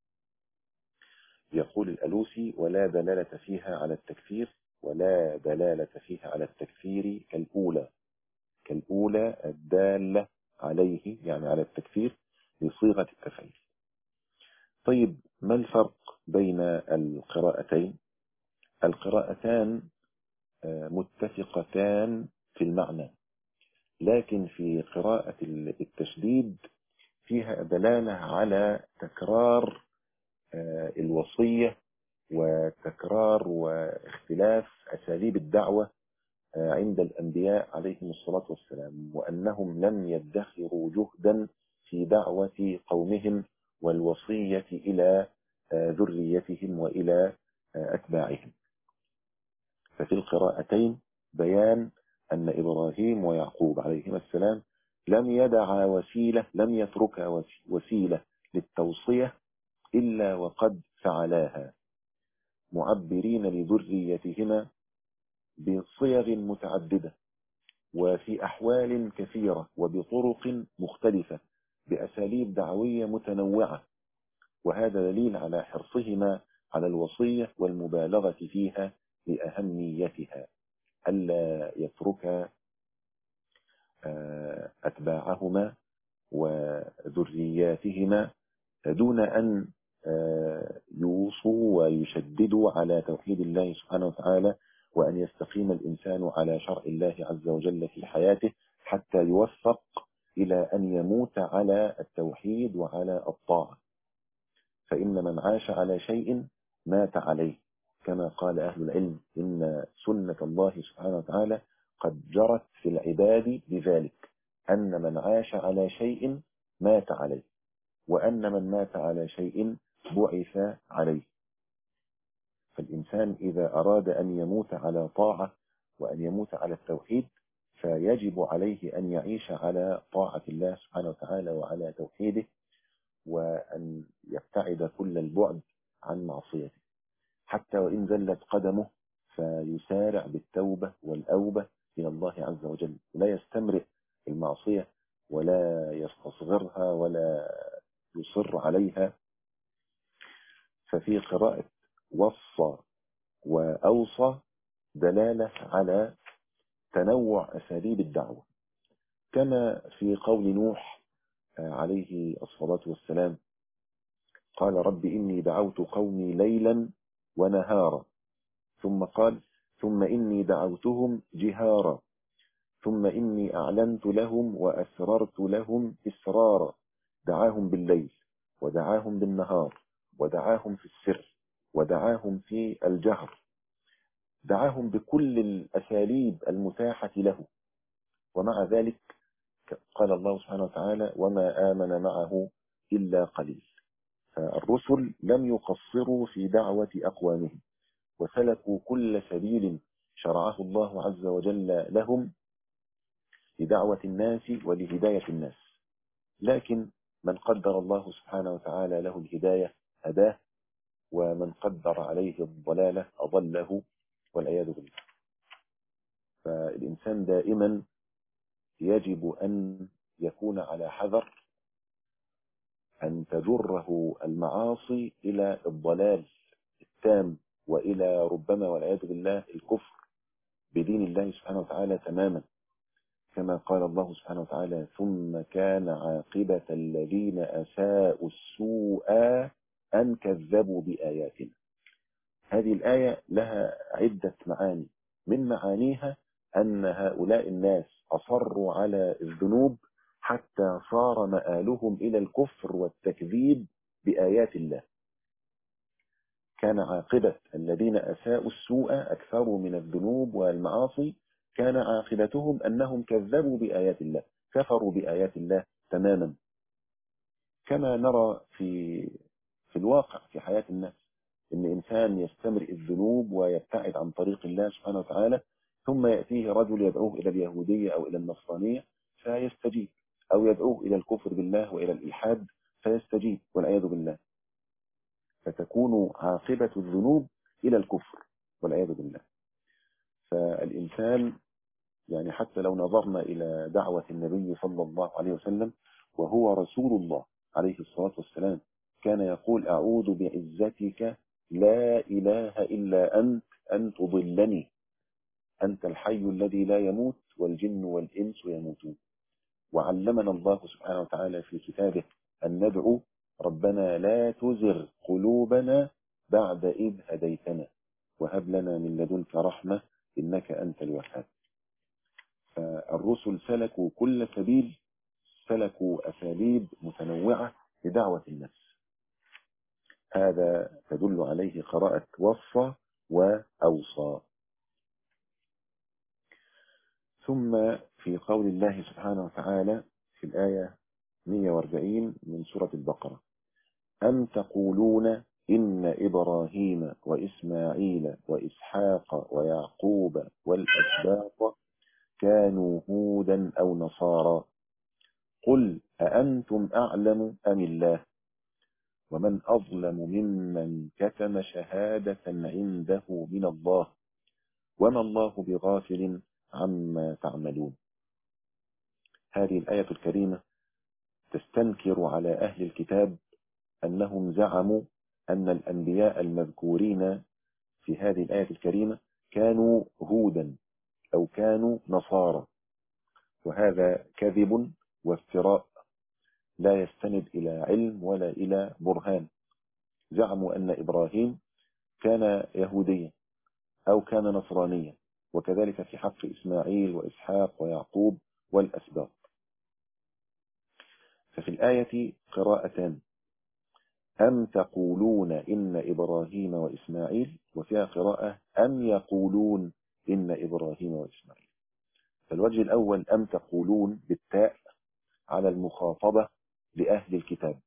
يقول الألوسي: ولا دلالة فيها على التكثير، ولا دلالة فيها على التكثير كالأولى، كالأولى الدالة عليه يعني على التكثير بصيغة التفعيل. طيب، ما الفرق بين القراءتين؟ القراءتان متفقتان في المعنى، لكن في قراءة التشديد فيها دلالة على تكرار الوصية وتكرار واختلاف أساليب الدعوة عند الأنبياء عليهم الصلاة والسلام، وأنهم لم يدخروا جهدا في دعوة قومهم والوصية إلى ذريتهم وإلى أتباعهم. ففي القراءتين بيان أن إبراهيم ويعقوب عليهما السلام لم يدع وسيلة، لم يترك وسيلة للتوصية إلا وقد فعلاها، معبرين لذريتهما بصيغ متعددة وفي أحوال كثيرة وبطرق مختلفة بأساليب دعوية متنوعة. وهذا دليل على حرصهما على الوصية والمبالغة فيها لأهميتها، ألا يترك أتباعهما وذرياتهما دون أن يوصوا ويشددوا على توحيد الله سبحانه وتعالى، وأن يستقيم الإنسان على شرع الله عز وجل في حياته حتى يوفق إلى أن يموت على التوحيد وعلى الطاعة. فإن من عاش على شيء مات عليه، كما قال أهل العلم إن سنة الله سبحانه وتعالى قد جرت في العباد بذلك، أن من عاش على شيء مات عليه، وأن من مات على شيء بعث عليه. فالإنسان إذا أراد أن يموت على طاعة وأن يموت على التوحيد فيجب عليه أن يعيش على طاعة الله سبحانه وتعالى وعلى توحيده، وأن يبتعد كل البعد عن معصيته، حتى وإن زلت قدمه فيسارع بالتوبة والأوبة إلى الله عز وجل، لا يستمرئ المعصية ولا يستصغرها ولا يصر عليها. ففي قراءة وصى وأوصى دلالة على تنوع أساليب الدعوة، كما في قول نوح عليه الصلاة والسلام قال رب إني دعوت قومي ليلا ونهارا، ثم قال ثم إني دعوتهم جهارا، ثم إني أعلنت لهم وأسررت لهم إسرارا. دعاهم بالليل ودعاهم بالنهار ودعاهم في السر ودعاهم في الجهر، دعاهم بكل الأساليب المتاحة له، ومع ذلك قال الله سبحانه وتعالى وما آمن معه إلا قليل. فالرسل لم يقصروا في دعوة أقوامهم، وسلكوا كل سبيل شرعه الله عز وجل لهم لدعوة الناس ولهداية الناس، لكن من قدر الله سبحانه وتعالى له الهداية هداه، ومن قدر عليه الضلالة أضله والعياذ بالله. فالإنسان دائما يجب أن يكون على حذر أن تجره المعاصي إلى الضلال التام، وإلى ربما والعياذ بالله الكفر بدين الله سبحانه وتعالى تماما، كما قال الله سبحانه وتعالى ثم كان عاقبة الذين أساءوا السوء أن كذبوا بآياتنا. هذه الآية لها عدة معاني، من معانيها أن هؤلاء الناس أصروا على الذنوب حتى صار مآلهم إلى الكفر والتكذيب بآيات الله. كان عاقبة الذين أساءوا السوء أكثروا من الذنوب والمعاصي، كان عاقبتهم أنهم كذبوا بآيات الله، كفروا بآيات الله تماما، كما نرى في في الواقع في حياة الناس، إن إنسان يستمرئ الذنوب ويبتعد عن طريق الله سبحانه وتعالى، ثم يأتيه رجل يدعوه إلى اليهودية أو إلى النصرانية فيستجيب، أو يدعوه إلى الكفر بالله وإلى الإلحاد فيستجيب والعياذ بالله، فتكون عاقبة الذنوب إلى الكفر والعياذ بالله. فالإنسان يعني حتى لو نظرنا إلى دعوة النبي صلى الله عليه وسلم وهو رسول الله عليه الصلاة والسلام، كان يقول أعوذ بعزتك لا إله إلا أنت أن تضلني، أنت الحي الذي لا يموت والجن والإنس يموتون. وعلمنا الله سبحانه وتعالى في كتابه أن ندعو ربنا لا تزغ قلوبنا بعد إذ هديتنا وهب لنا من لدنك رحمة إنك أنت الوهاب. فالرسل سلكوا كل سبيل، سلكوا أساليب متنوعة لدعوة الناس. هذا تدل عليه قراءة وصى وأوصى. ثم في قول الله سبحانه وتعالى في الآية مئة وأربعين من سورة البقرة: أم تقولون إن إبراهيم وإسماعيل وإسحاق ويعقوب والأسباط كانوا هودا أو نصارى قل أأنتم أعلم أم الله ومن أظلم ممن كتم شهادة عنده من الله وما الله بغافل عما تعملون. هذه الآية الكريمة تستنكر على أهل الكتاب أنهم زعموا أن الأنبياء المذكورين في هذه الآية الكريمة كانوا هودا أو كانوا نصارى، وهذا كذب وافتراء لا يستند إلى علم ولا إلى برهان. زعموا أن إبراهيم كان يهوديا أو كان نصرانيا، وكذلك في حق إسماعيل وإسحاق ويعقوب والأسباط. ففي الآية قراءتان: أم تقولون إن إبراهيم وإسماعيل، وفيها قراءة أم يقولون إن إبراهيم وإسماعيل. فالوجه الأول أم تقولون بالتاء على المخاطبة لأهل الكتاب،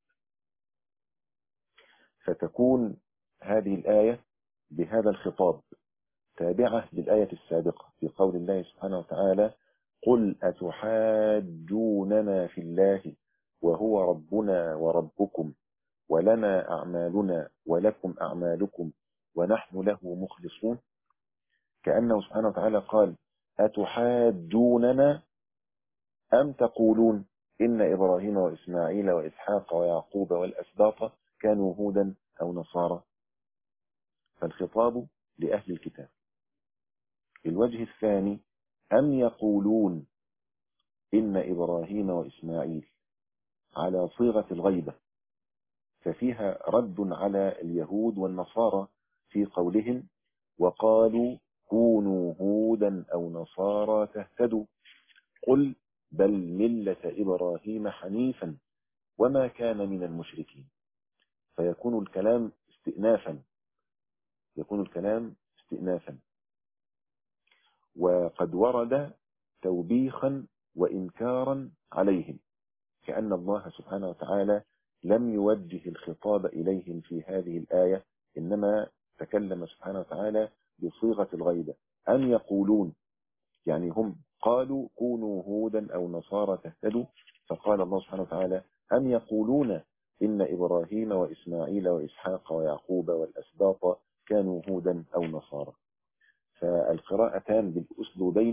فتكون هذه الآية بهذا الخطاب تابعة للآية السابقة في قول الله سبحانه وتعالى: قل أتحاجوننا في الله وهو ربنا وربكم ولنا أعمالنا ولكم أعمالكم ونحن له مخلصون. كأنه سبحانه وتعالى قال: أتحاجوننا أم تقولون إن إبراهيم وإسماعيل وإسحاق ويعقوب والأسباط كانوا هودا أو نصارى. فالخطاب لأهل الكتاب. الوجه الثاني: أم يقولون إن إبراهيم وإسماعيل، على صيغة الغيبة، ففيها رد على اليهود والنصارى في قولهم: وقالوا كونوا هودا أو نصارى تهتدوا قل بل ملة إبراهيم حنيفا وما كان من المشركين. فيكون الكلام استئنافا يكون الكلام استئنافا وقد ورد توبيخا وإنكارا عليهم، كأن الله سبحانه وتعالى لم يوجه الخطاب إليهم في هذه الآية، إنما تكلم سبحانه وتعالى بصيغة الغيبة. أم يقولون، يعني هم قالوا كونوا هودا أو نصارى تهتدوا، فقال الله سبحانه وتعالى: أم يقولون إن إبراهيم وإسماعيل وإسحاق ويعقوب والأسباط كانوا هودا أو نصارى. فالقراءتان بالأسلوبين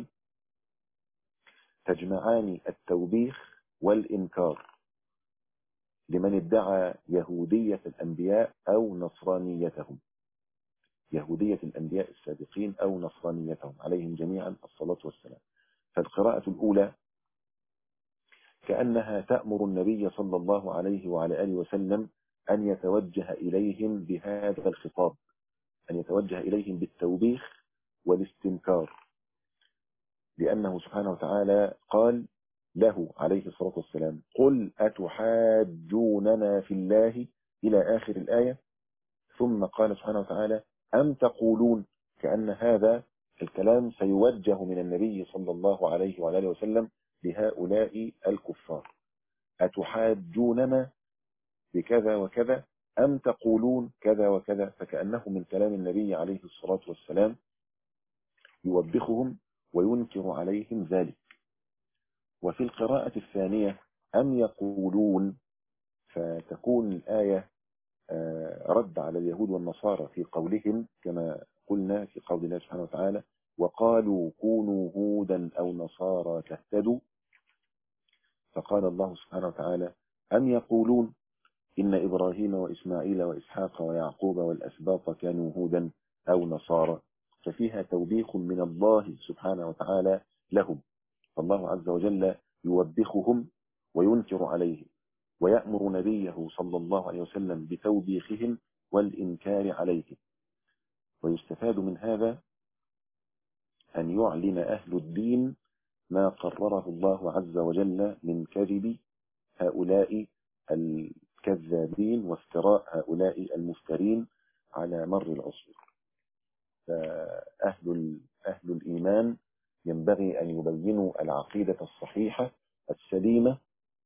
تجمعان التوبيخ والإنكار لمن ادعى يهودية الأنبياء أو نصرانيتهم، يهودية الأنبياء السابقين أو نصرانيتهم عليهم جميعا الصلاة والسلام. فالقراءة الأولى كأنها تأمر النبي صلى الله عليه وعلى آله وسلم أن يتوجه إليهم بهذا الخطاب، أن يتوجه إليهم بالتوبيخ والاستنكار، لأنه سبحانه وتعالى قال له عليه الصلاة والسلام: قل أتحاجوننا في الله إلى آخر الآية. ثم قال سبحانه وتعالى: أم تقولون، كأن هذا الكلام سيوجه من النبي صلى الله عليه وعلى آله وسلم لهؤلاء الكفار: أتحاجوننا بكذا وكذا، أم تقولون كذا وكذا. فكأنه من كلام النبي عليه الصلاة والسلام يوبخهم وينكر عليهم ذلك. وفي القراءة الثانية أم يقولون، فتكون الآية رد على اليهود والنصارى في قولهم كما قلنا في قول الله سبحانه وتعالى: وقالوا كونوا هودا أو نصارى تهتدوا. فقال الله سبحانه وتعالى: أم يقولون إن إبراهيم وإسماعيل وإسحاق ويعقوب والأسباط كانوا هودا أو نصارى. ففيها توبيخ من الله سبحانه وتعالى لهم، فالله عز وجل يوبخهم وينكر عليهم ويأمر نبيه صلى الله عليه وسلم بتوبيخهم والإنكار عليهم. ويستفاد من هذا أن يعلن أهل الدين ما قرره الله عز وجل من كذب هؤلاء الكذابين وافتراء هؤلاء المفترين على مر العصور. فأهل أهل الإيمان ينبغي أن يبينوا العقيدة الصحيحة السليمة،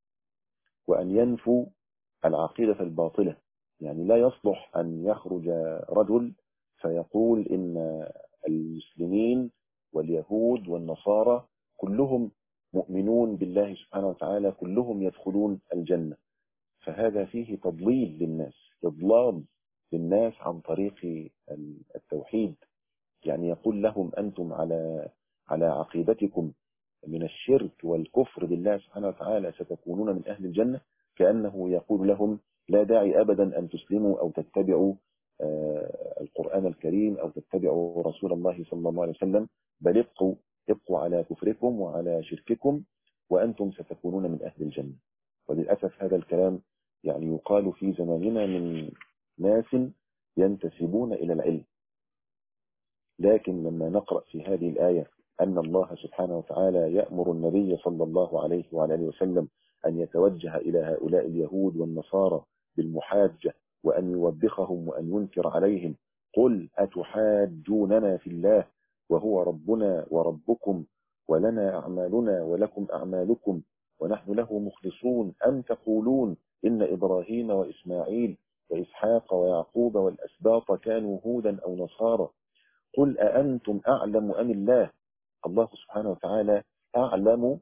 وأن ينفوا العقيدة الباطلة. يعني لا يصلح أن يخرج رجل فيقول إن المسلمين واليهود والنصارى كلهم مؤمنون بالله سبحانه وتعالى، كلهم يدخلون الجنة. فهذا فيه تضليل للناس، إضلال للناس عن طريق التوحيد. يعني يقول لهم أنتم على على عقيدتكم من الشرك والكفر بالله سبحانه وتعالى ستكونون من أهل الجنة، كأنه يقول لهم لا داعي أبدا أن تسلموا أو تتبعوا القرآن الكريم أو تتبعوا رسول الله صلى الله عليه وسلم، بل ابقوا ابقوا على كفركم وعلى شرككم وأنتم ستكونون من أهل الجنة. وللأسف هذا الكلام يعني يقال في زماننا من ناس ينتسبون إلى العلم. لكن لما نقرأ في هذه الآية أن الله سبحانه وتعالى يأمر النبي صلى الله عليه وعلى آله وسلم أن يتوجه إلى هؤلاء اليهود والنصارى بالمحاجة وأن يوبخهم وأن ينكر عليهم، قل أتحاجوننا في الله وهو ربنا وربكم ولنا أعمالنا ولكم أعمالكم ونحن له مخلصون، أم تقولون إن إبراهيم وإسماعيل وإسحاق ويعقوب والأسباط كانوا هودا أو نصارى، قل أأنتم أعلم أم الله. الله سبحانه وتعالى أعلم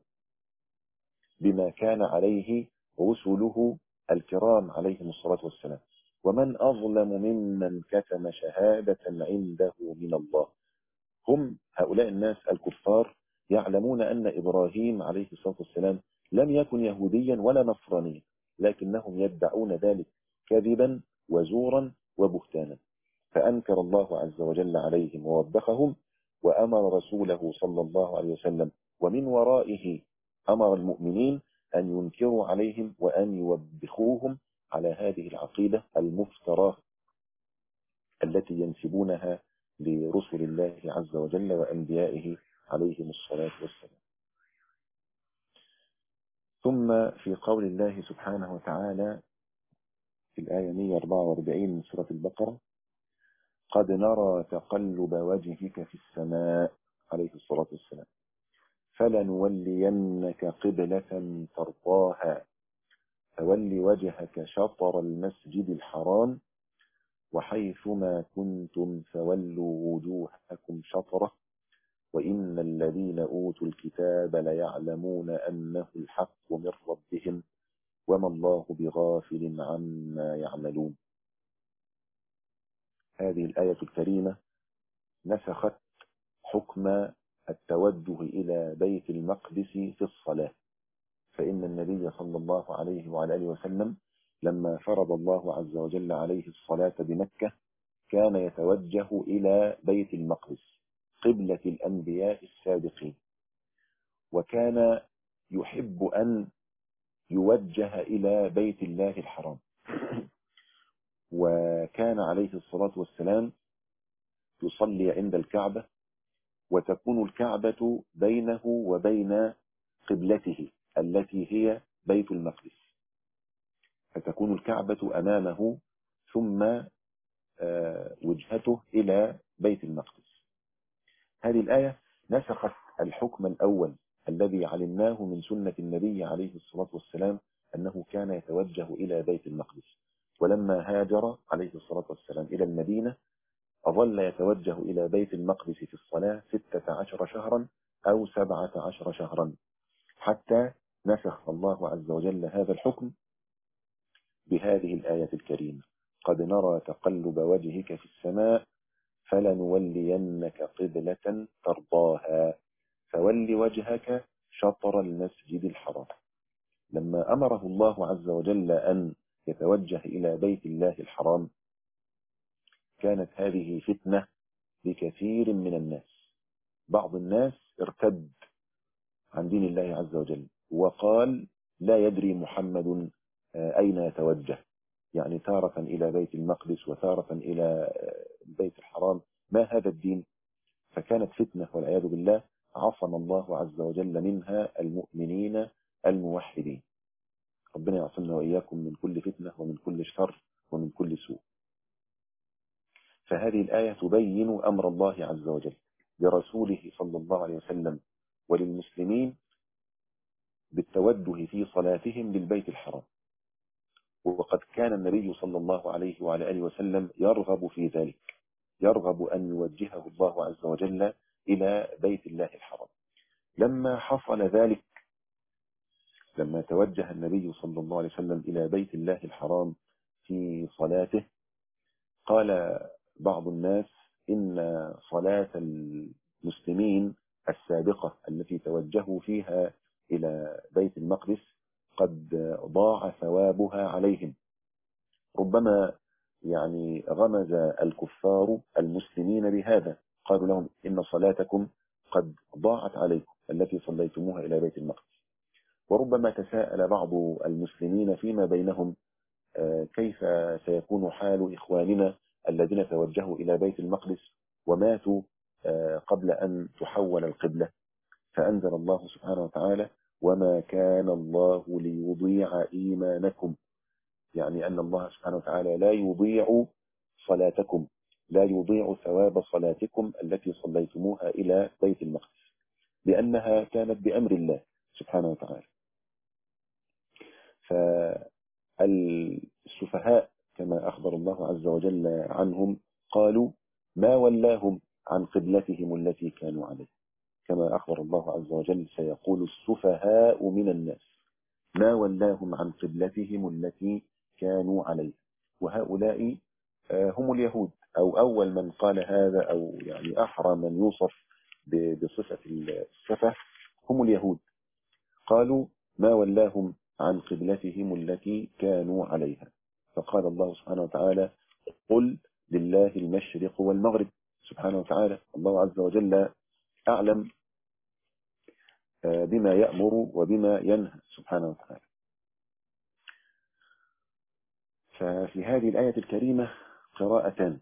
بما كان عليه رسله الكرام عليهم الصلاة والسلام، ومن أظلم ممن كتم شهادة عنده من الله. هم هؤلاء الناس الكفار يعلمون أن إبراهيم عليه الصلاة والسلام لم يكن يهوديا ولا نصرانيا، لكنهم يدعون ذلك كذبا وزورا وبهتانا. فأنكر الله عز وجل عليهم ووبخهم، وأمر رسوله صلى الله عليه وسلم ومن ورائه أمر المؤمنين أن ينكروا عليهم وأن يوبخوهم على هذه العقيدة المفترى التي ينسبونها لرسل الله عز وجل وأنبيائه عليهم الصلاة والسلام. ثم في قول الله سبحانه وتعالى في الآية مئة وأربعة وأربعين من سورة البقرة: قد نرى تقلب وجهك في السماء عليه الصلاة والسلام فلنولينك قبلة ترضاها فول وجهك شطر المسجد الحرام وحيثما كنتم فولوا وجوهكم شطره وإن الذين أوتوا الكتاب ليعلمون أنه الحق من ربهم وما الله بغافل عما يعملون. هذه الآية الكريمة نسخت حكم التوجه إلى بيت المقدس في الصلاة، فإن النبي صلى الله عليه وعلى آله وسلم لما فرض الله عز وجل عليه الصلاة بمكة كان يتوجه إلى بيت المقدس قبلة الأنبياء السابقين، وكان يحب أن يوجه إلى بيت الله الحرام. وكان عليه الصلاة والسلام يصلي عند الكعبة، وتكون الكعبة بينه وبين قبلته التي هي بيت المقدس، فتكون الكعبة أمامه ثم وجهته إلى بيت المقدس. هذه الآية نسخت الحكم الأول الذي علمناه من سنة النبي عليه الصلاة والسلام أنه كان يتوجه إلى بيت المقدس، ولما هاجر عليه الصلاة والسلام إلى المدينة أظل يتوجه إلى بيت المقدس في الصلاة ستة عشر شهرا أو سبعة عشر شهرا، حتى نسخ الله عز وجل هذا الحكم بهذه الآية الكريمة: قد نرى تقلب وجهك في السماء فلنولينك قبلة ترضاها فول وجهك شطر المسجد الحرام. لما أمره الله عز وجل أن يتوجه إلى بيت الله الحرام كانت هذه فتنة لكثير من الناس. بعض الناس ارتد عن دين الله عز وجل وقال لا يدري محمد أين يتوجه، يعني تارة إلى بيت المقدس وتارة إلى البيت الحرام، ما هذا الدين؟ فكانت فتنة والعياذ بالله عصم الله عز وجل منها المؤمنين الموحدين. ربنا يعصمنا وإياكم من كل فتنة ومن كل شر ومن كل سوء. فهذه الآية تبين أمر الله عز وجل لرسوله صلى الله عليه وسلم وللمسلمين بالتوجه في صلاتهم للبيت الحرام. وقد كان النبي صلى الله عليه وعلى آله وسلم يرغب في ذلك، يرغب أن يوجهه الله عز وجل إلى بيت الله الحرام. لما حصل ذلك، لما توجه النبي صلى الله عليه وسلم إلى بيت الله الحرام في صلاته، قال بعض الناس إن صلاة المسلمين السابقة التي توجهوا فيها إلى بيت المقدس قد ضاع ثوابها عليهم. ربما يعني غمز الكفار المسلمين بهذا، قالوا لهم إن صلاتكم قد ضاعت عليكم التي صليتموها إلى بيت المقدس. وربما تساءل بعض المسلمين فيما بينهم كيف سيكون حال إخواننا الذين توجهوا إلى بيت المقدس وماتوا قبل أن تحول القبلة. فأنزل الله سبحانه وتعالى: وما كان الله ليضيع إيمانكم، يعني أن الله سبحانه وتعالى لا يضيع صلاتكم، لا يضيع ثواب صلاتكم التي صليتموها إلى بيت المقدس، لأنها كانت بأمر الله سبحانه وتعالى. فالسفهاء كما أخبر الله عز وجل عنهم قالوا: ما ولاهم عن قبلتهم التي كانوا عليها، كما أخبر الله عز وجل: سيقول السفهاء من الناس ما ولاهم عن قبلتهم التي كانوا عليها. وهؤلاء هم اليهود، أو أول من قال هذا، أو يعني أحرى من يوصف بصفة السفه هم اليهود. قالوا: ما ولاهم عن قبلتهم التي كانوا عليها. فقال الله سبحانه وتعالى: قل لله المشرق والمغرب. سبحانه وتعالى الله عز وجل أعلم بما يأمر وبما ينهى سبحانه وتعالى. ففي هذه الآية الكريمة قراءتان.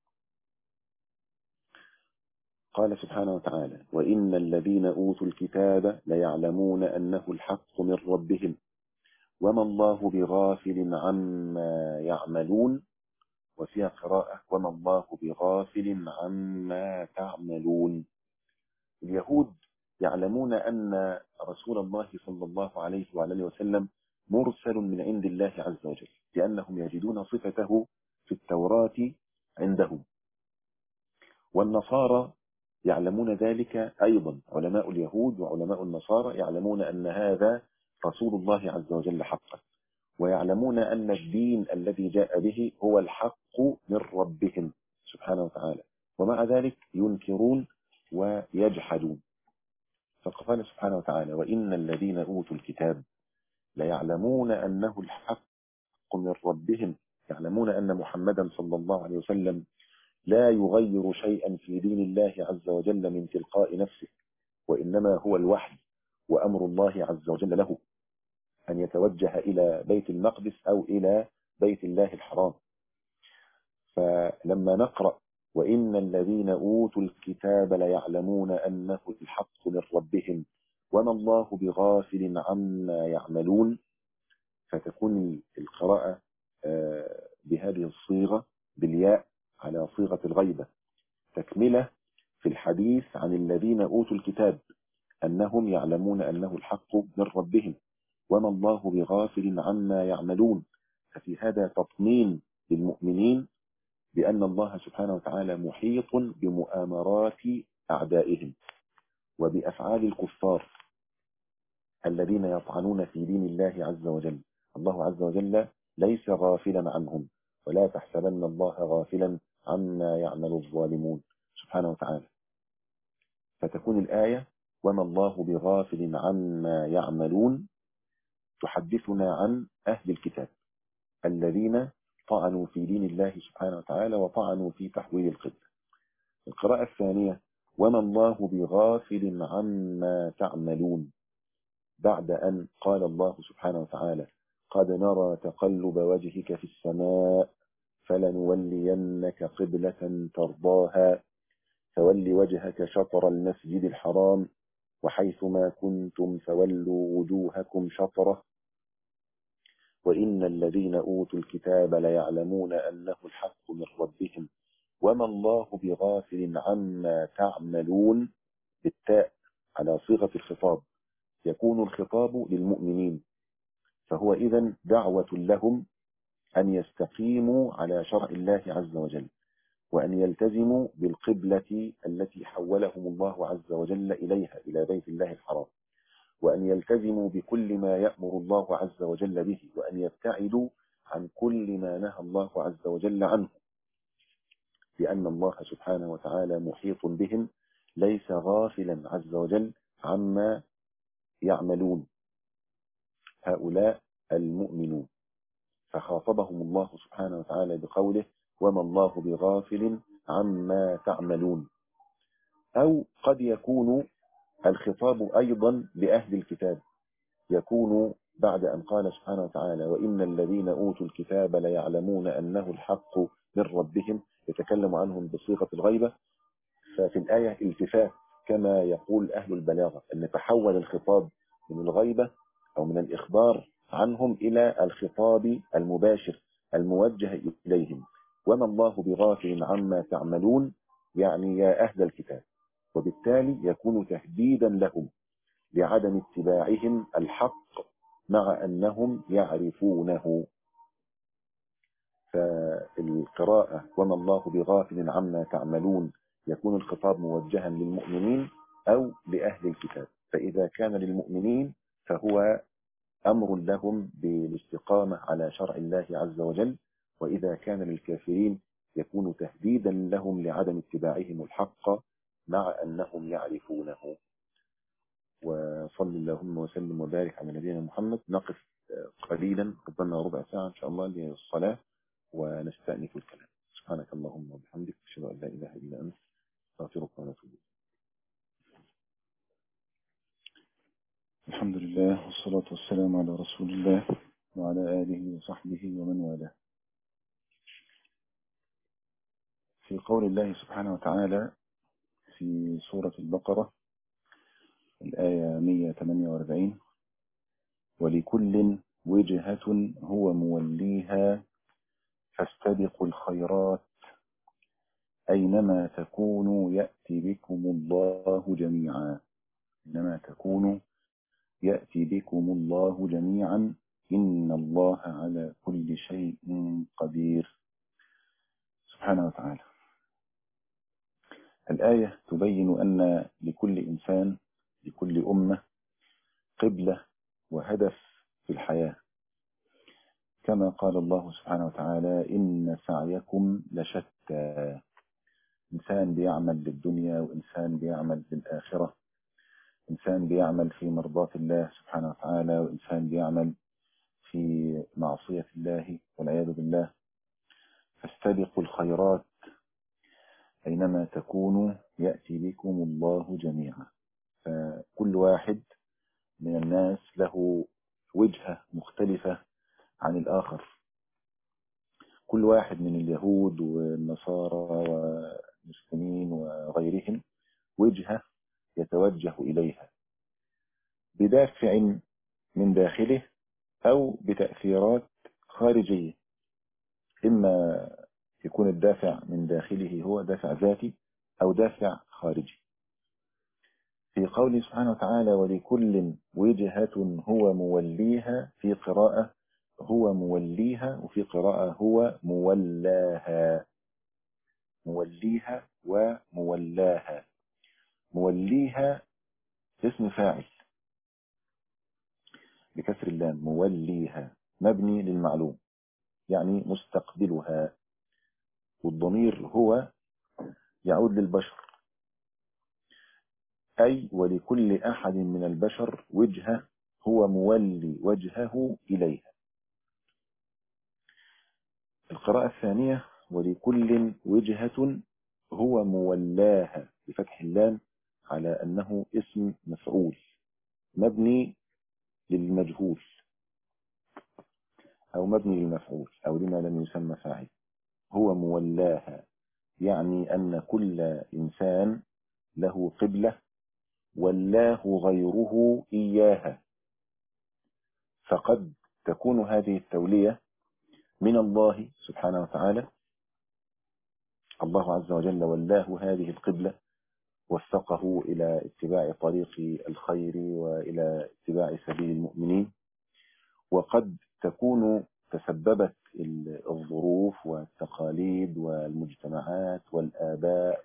قال سبحانه وتعالى: وإن الذين أوتوا الكتاب ليعلمون أنه الحق من ربهم وما الله بغافل عما يعملون. وفيها قراءة: وما الله بغافل عما تعملون. اليهود يعلمون أن رسول الله صلى الله عليه وعلى وسلم مرسل من عند الله عز وجل، لأنهم يجدون صفته في التوراة عندهم. والنصارى يعلمون ذلك أيضا، علماء اليهود وعلماء النصارى يعلمون أن هذا رسول الله عز وجل حقا، ويعلمون أن الدين الذي جاء به هو الحق من ربهم سبحانه وتعالى، ومع ذلك ينكرون ويجحدون. فقال سبحانه وتعالى: وإن الذين أوتوا الكتاب ليعلمون أنه الحق من ربهم، يعلمون أن محمدا صلى الله عليه وسلم لا يغير شيئا في دين الله عز وجل من تلقاء نفسه، وإنما هو الوحي وأمر الله عز وجل له أن يتوجه إلى بيت المقدس أو إلى بيت الله الحرام. فلما نقرأ: وإن الذين أوتوا الكتاب ليعلمون أنه الحق من ربهم وما الله بغافل عما يعملون، فتكون القراءة بهذه الصيغة بالياء على صيغة الغيبة، تكملة في الحديث عن الذين أوتوا الكتاب أنهم يعلمون أنه الحق من ربهم وما الله بغافل عما يعملون. ففي هذا تطمين للمؤمنين بأن الله سبحانه وتعالى محيط بمؤامرات أعدائهم وبأفعال الكفار الذين يطعنون في دين الله عز وجل. الله عز وجل ليس غافلا عنهم، ولا تحسبن الله غافلا عما يعمل الظالمون سبحانه وتعالى. فتكون الآية: وما الله بغافل عما يعملون تحدثنا عن أهل الكتاب الذين طعنوا في دين الله سبحانه وتعالى وطعنوا في تحويل القبلة. القراءة الثانية: وما الله بغافل عما تعملون، بعد أن قال الله سبحانه وتعالى: قد نرى تقلب وجهك في السماء فلنولينك قبلة ترضاها فول وجهك شطر المسجد الحرام وحيث ما كنتم فولوا وجوهكم شطره. وإن الذين أوتوا الكتاب ليعلمون أنه الحق من ربهم وما الله بغافل عما تعملون بالتاء على صيغة الخطاب، يكون الخطاب للمؤمنين، فهو إذن دعوة لهم أن يستقيموا على شرع الله عز وجل، وأن يلتزموا بالقبلة التي حولهم الله عز وجل إليها، إلى بيت الله الحرام، وأن يلتزموا بكل ما يأمر الله عز وجل به، وأن يبتعدوا عن كل ما نهى الله عز وجل عنه، لأن الله سبحانه وتعالى محيط بهم ليس غافلا عز وجل عما يعملون هؤلاء المؤمنون. فخاطبهم الله سبحانه وتعالى بقوله وما الله بغافل عما تعملون. أو قد يكون الخطاب أيضا لأهل الكتاب، يكون بعد أن قال سبحانه وتعالى وإن الذين أوتوا الكتاب ليعلمون أنه الحق من ربهم، يتكلم عنهم بصيغة الغيبة، ففي الآية التفات كما يقول أهل البلاغة أن تحول الخطاب من الغيبة أو من الإخبار عنهم إلى الخطاب المباشر الموجه إليهم، وما الله بغافل عما تعملون، يعني يا أهل الكتاب، وبالتالي يكون تهديدا لهم لعدم اتباعهم الحق مع أنهم يعرفونه. فالقراءة وما الله بغافل عما تعملون يكون الخطاب موجها للمؤمنين أو لأهل الكتاب، فإذا كان للمؤمنين فهو أمر لهم بالاستقامة على شرع الله عز وجل، وإذا كان للكافرين يكون تهديدا لهم لعدم اتباعهم الحق مع أنهم يعرفونه. وصل اللهم وسلم وبارك على نبينا محمد. نقف قليلا قدامنا ربع ساعة إن شاء الله للصلاة ونستأنف الكلام. سبحانك اللهم وبحمدك أشهد أن لا إله إلا أنت أستغفرك ونتوب إليك. الحمد لله والصلاة والسلام على رسول الله وعلى آله وصحبه ومن والاه. في قول الله سبحانه وتعالى في سورة البقرة الآية مئة وثمانية وأربعين ولكل وجهة هو موليها فاستبقوا الخيرات أينما تكونوا يأتي بكم الله جميعا. أينما تكونوا يأتي بكم الله جميعا إن الله على كل شيء قدير سبحانه وتعالى. الآية تبين أن لكل إنسان لكل أمة قبلة وهدف في الحياة، كما قال الله سبحانه وتعالى إن سعيكم لشتى. إنسان بيعمل للدنيا وإنسان بيعمل للآخرة، إنسان بيعمل في مرضاة الله سبحانه وتعالى وإنسان بيعمل في معصية الله والعياذ بالله. فاستبقوا الخيرات أينما تكونوا يأتي بكم الله جميعا. فكل واحد من الناس له وجهة مختلفة عن الآخر، كل واحد من اليهود والنصارى والمسلمين وغيرهم وجهة يتوجه إليها بدافع من داخله أو بتأثيرات خارجية، إما يكون الدافع من داخله هو دافع ذاتي أو دافع خارجي. في قوله سبحانه وتعالى ولكل وجهة هو موليها، في قراءة هو موليها وفي قراءة هو مولاها، موليها ومولاها. موليها اسم فاعل بكسر اللام، موليها مبني للمعلوم يعني مستقبلها، والضمير هو يعود للبشر، أي ولكل أحد من البشر وجهة هو مولي وجهه إليها. القراءة الثانية ولكل وجهة هو مولاها بفتح اللام على أنه اسم مفعول مبني للمجهول أو مبني للمفعول أو لما لم يسمى فاعل. هو مولاها يعني أن كل إنسان له قبلة ولاه غيره إياها، فقد تكون هذه التولية من الله سبحانه وتعالى. الله عز وجل ولاه هذه القبلة، وفقه إلى اتباع طريق الخير وإلى اتباع سبيل المؤمنين. وقد تكون تسببت الظروف والتقاليد والمجتمعات والآباء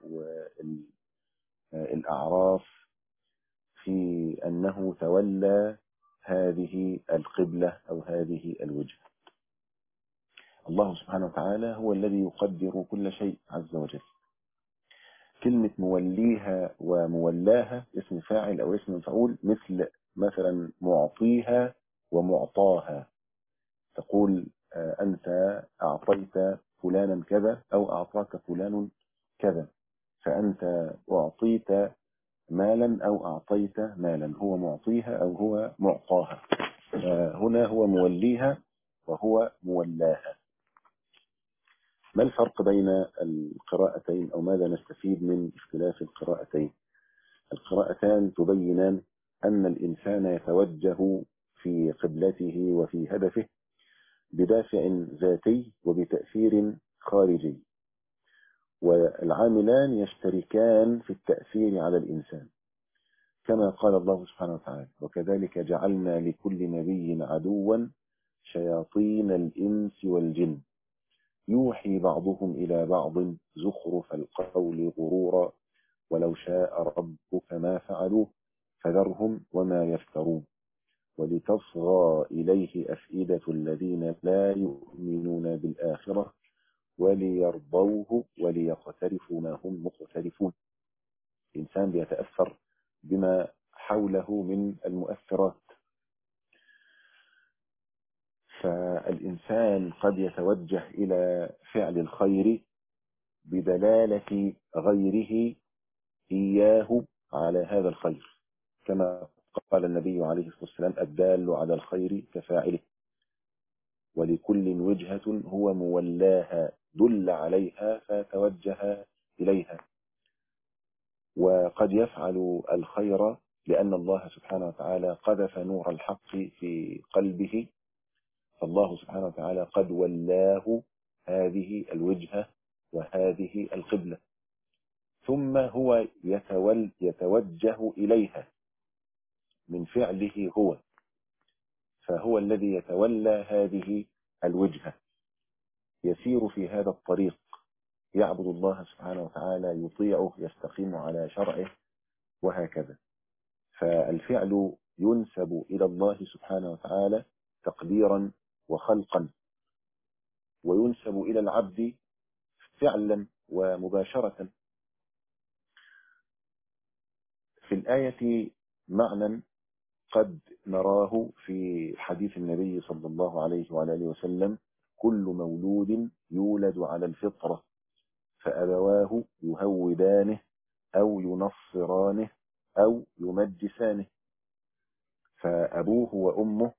والأعراف في أنه تولى هذه القبلة أو هذه الوجهة. الله سبحانه وتعالى هو الذي يقدر كل شيء عز وجل. كلمة موليها ومولاها اسم فاعل أو اسم مفعول، مثل مثلا معطيها ومعطاها. تقول أنت أعطيت فلانا كذا أو أعطاك فلان كذا، فأنت أعطيت مالا أو أعطيت مالا، هو معطيها أو هو معطاها. هنا هو موليها وهو مولاها. ما الفرق بين القراءتين، أو ماذا نستفيد من اختلاف القراءتين؟ القراءتان تبينان أن الإنسان يتوجه في قبلته وفي هدفه بدافع ذاتي وبتأثير خارجي، والعاملان يشتركان في التأثير على الإنسان، كما قال الله سبحانه وتعالى: وكذلك جعلنا لكل نبي عدوا شياطين الإنس والجن يوحي بعضهم إلى بعض زخرف القول غرورا ولو شاء ربك ما فعلوه فذرهم وما يفترون ولتصغى إليه أفئدة الذين لا يؤمنون بالآخرة وليرضوه وليقترفوا ما هم مقترفون. الإنسان بيتأثر بما حوله من المؤثرات، فالإنسان قد يتوجه إلى فعل الخير بدلالة غيره إياه على هذا الخير، كما قال النبي عليه الصلاة والسلام: الدال على الخير كفاعله، ولكل وجهة هو مولاها دل عليها فتوجه إليها. وقد يفعل الخير لأن الله سبحانه وتعالى قذف نور الحق في قلبه، فالله سبحانه وتعالى قد ولاه هذه الوجهة وهذه القبلة، ثم هو يتول يتوجه إليها من فعله هو، فهو الذي يتولى هذه الوجهة، يسير في هذا الطريق، يعبد الله سبحانه وتعالى، يطيعه، يستقيم على شرعه، وهكذا. فالفعل ينسب إلى الله سبحانه وتعالى تقديرا وخلقا، وينسب إلى العبد فعلا ومباشرة. في الآية معنى قد نراه في حديث النبي صلى الله عليه وعلى آله وسلم: كل مولود يولد على الفطرة فأبواه يهودانه أو ينصرانه أو يمجسانه. فأبوه وأمه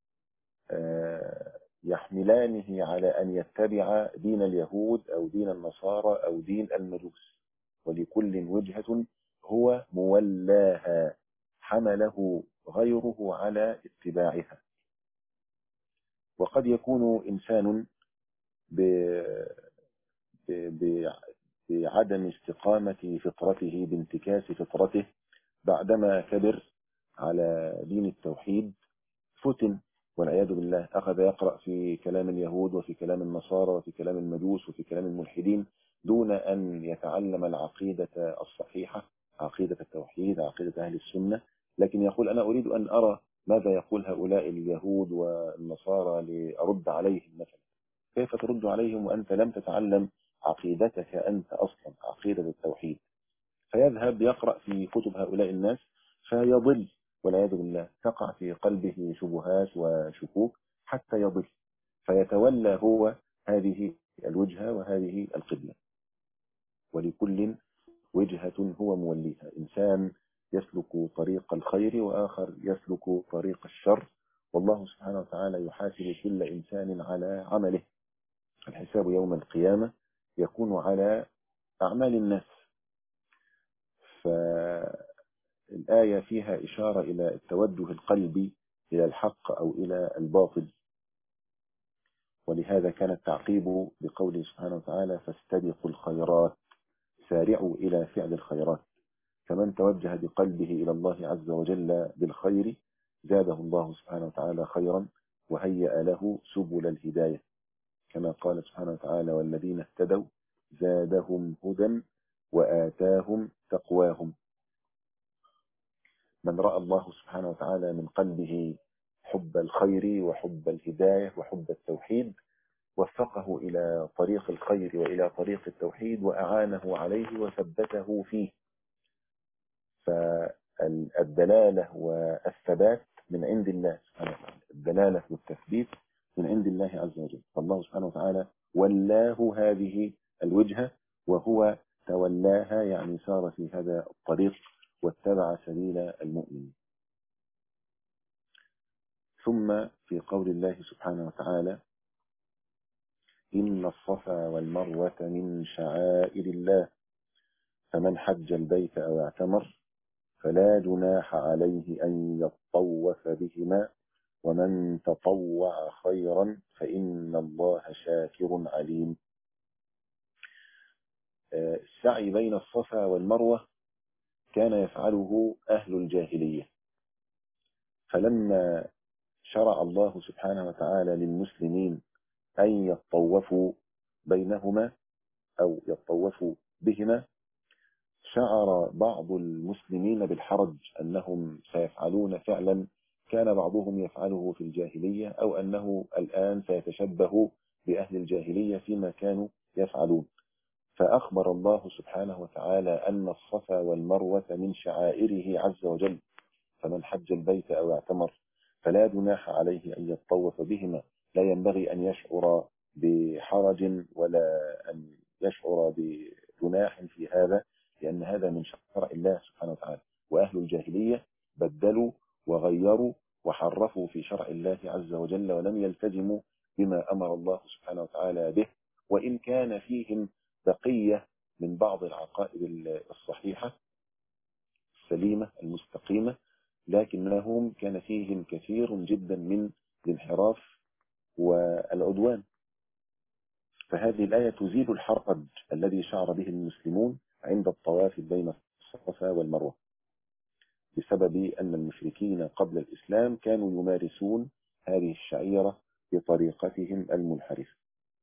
يحملانه على أن يتبع دين اليهود أو دين النصارى أو دين المجوس، ولكل وجهة هو مولاها حمله غيره على اتباعها. وقد يكون إنسان بعدم استقامة فطرته، بانتكاس فطرته، بعدما كبر على دين التوحيد فتن والعياذ بالله، أخذ يقرأ في كلام اليهود وفي كلام النصارى وفي كلام المجوس وفي كلام الملحدين دون أن يتعلم العقيدة الصحيحة، عقيدة التوحيد، عقيدة أهل السنة، لكن يقول: أنا أريد أن أرى ماذا يقول هؤلاء اليهود والنصارى لأرد عليهم مثلا. كيف ترد عليهم وأنت لم تتعلم عقيدتك أنت أصلا، عقيدة التوحيد؟ فيذهب يقرأ في كتب هؤلاء الناس فيضل والعياذ بالله، تقع في قلبه شبهات وشكوك حتى يضل، فيتولى هو هذه الوجهة وهذه القبلة. ولكل وجهة هو موليها، إنسان يسلك طريق الخير وآخر يسلك طريق الشر، والله سبحانه وتعالى يحاسب كل إنسان على عمله. الحساب يوم القيامة يكون على أعمال الناس. فالآية فيها إشارة إلى التوجه القلبي إلى الحق أو إلى الباطل، ولهذا كان التعقيب بقوله سبحانه وتعالى فاستبقوا الخيرات، سارعوا إلى فعل الخيرات. فمن توجه بقلبه إلى الله عز وجل بالخير زاده الله سبحانه وتعالى خيرا وهيأ له سبل الهداية، كما قال سبحانه وتعالى والذين اهتدوا زادهم هدى وآتاهم تقواهم. من رأى الله سبحانه وتعالى من قلبه حب الخير وحب الهداية وحب التوحيد وفقه إلى طريق الخير وإلى طريق التوحيد وأعانه عليه وثبته فيه. فالدلالة والثبات من عند الله سبحانه وتعالى، الدلالة والتثبيت من عند الله عز وجل. فالله سبحانه وتعالى ولاه هذه الوجهة وهو تولاها، يعني سار في هذا الطريق واتبع سبيل المؤمن. ثم في قول الله سبحانه وتعالى إن الصفا والمروة من شعائر الله فمن حج البيت أو اعتمر فلا جناح عليه أن يطوف بهما ومن تطوع خيرا فإن الله شاكر عليم. السعي بين الصفا والمروة كان يفعله أهل الجاهلية، فلما شرع الله سبحانه وتعالى للمسلمين أن يطوفوا بينهما أو يطوفوا بهما شعر بعض المسلمين بالحرج أنهم سيفعلون فعلا كان بعضهم يفعله في الجاهلية، أو أنه الآن سيتشبه بأهل الجاهلية فيما كانوا يفعلون. فأخبر الله سبحانه وتعالى أن الصفا والمروة من شعائره عز وجل، فمن حج البيت أو اعتمر فلا جناح عليه أن يطوف بهما. لا ينبغي أن يشعر بحرج ولا أن يشعر بجناح في هذا، لأن هذا من شرع الله سبحانه وتعالى. وأهل الجاهلية بدلوا وغيروا وحرفوا في شرع الله عز وجل ولم يلتزموا بما أمر الله سبحانه وتعالى به، وإن كان فيهم بقية من بعض العقائد الصحيحة السليمة المستقيمة، لكنهم كان فيهم كثير جدا من الانحراف والعدوان. فهذه الآية تزيل الحرج الذي شعر به المسلمون عند الطواف بين الصفا والمروة، بسبب أن المشركين قبل الإسلام كانوا يمارسون هذه الشعيرة بطريقتهم المنحرفة.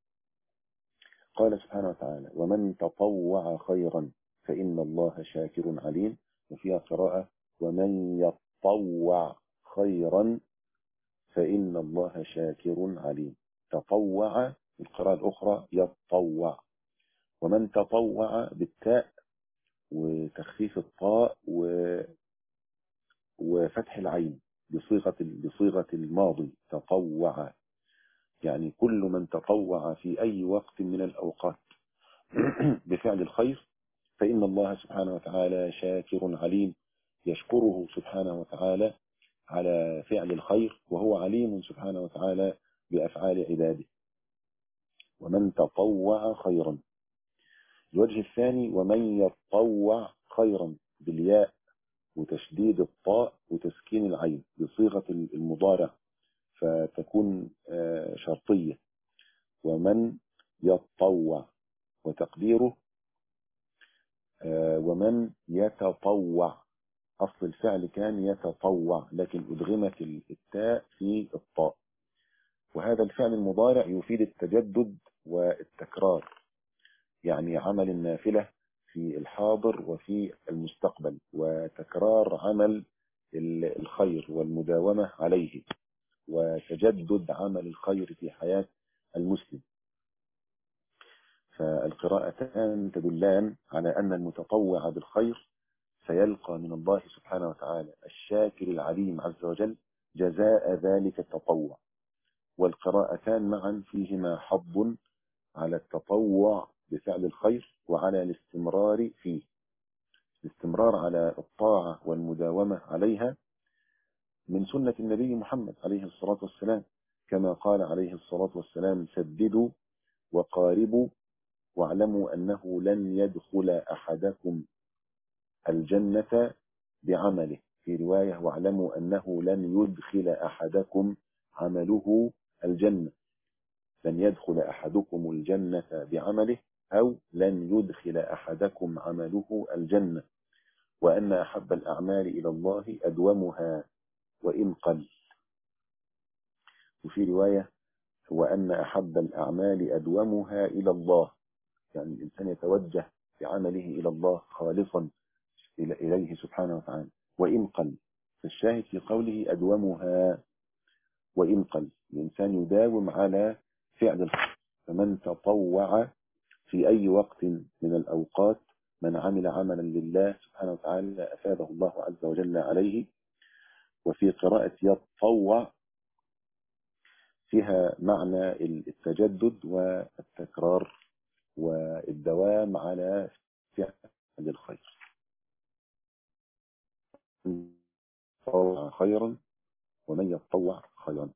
قال سبحانه وتعالى ومن تطوع خيرا فإن الله شاكر عليم، وفيها قراءة ومن يطوع خيرا فإن الله شاكر عليم. تطوع القراءة الأخرى يطوع، ومن تطوع بالتاء وتخفيف الطاء و... وفتح العين بصيغة بصيغة الماضي تطوع، يعني كل من تطوع في أي وقت من الأوقات بفعل الخير فإن الله سبحانه وتعالى شاكر عليم، يشكره سبحانه وتعالى على فعل الخير، وهو عليم سبحانه وتعالى بأفعال عباده. ومن تطوع خيرا. الوجه الثاني ومن يتطوع خيرا بالياء وتشديد الطاء وتسكين العين بصيغة المضارع فتكون شرطية. ومن يتطوع، وتقديره ومن يتطوع، أصل الفعل كان يتطوع لكن أدغمت التاء في الطاء، وهذا الفعل المضارع يفيد التجدد والتكرار، يعني عمل النافلة في الحاضر وفي المستقبل وتكرار عمل الخير والمداومة عليه وتجدد عمل الخير في حياة المسلم. فالقراءتان تدلان على أن المتطوع بالخير سيلقى من الله سبحانه وتعالى الشاكر العليم عز وجل جزاء ذلك التطوع. والقراءتان معا فيهما حظ على التطوع بفعل الخير وعلى الاستمرار فيه، الاستمرار على الطاعة والمداومة عليها من سنة النبي محمد عليه الصلاة والسلام، كما قال عليه الصلاة والسلام سددوا وقاربوا واعلموا أنه لن يدخل أحدكم الجنة بعمله، في رواية واعلموا أنه لن يدخل أحدكم عمله الجنة. لن يدخل أحدكم الجنة بعمله أو لن يدخل أحدكم عمله الجنة، وأن أحب الأعمال إلى الله أدومها وإن قل. وفي رواية وأن أحب الأعمال أدومها إلى الله، يعني الإنسان يتوجه بعمله إلى الله خالصا إليه سبحانه وتعالى وإن قل. فالشاهد في قوله أدومها وإن قل، الإنسان يداوم على فعل الخير. فمن تطوع في أي وقت من الأوقات، من عمل عملا لله سبحانه وتعالى أفاده الله عز وجل عليه. وفي قراءة يتطوع فيها معنى التجدد والتكرار والدوام على فعل الخير. يتطوع خيرا ومن يتطوع خيرا.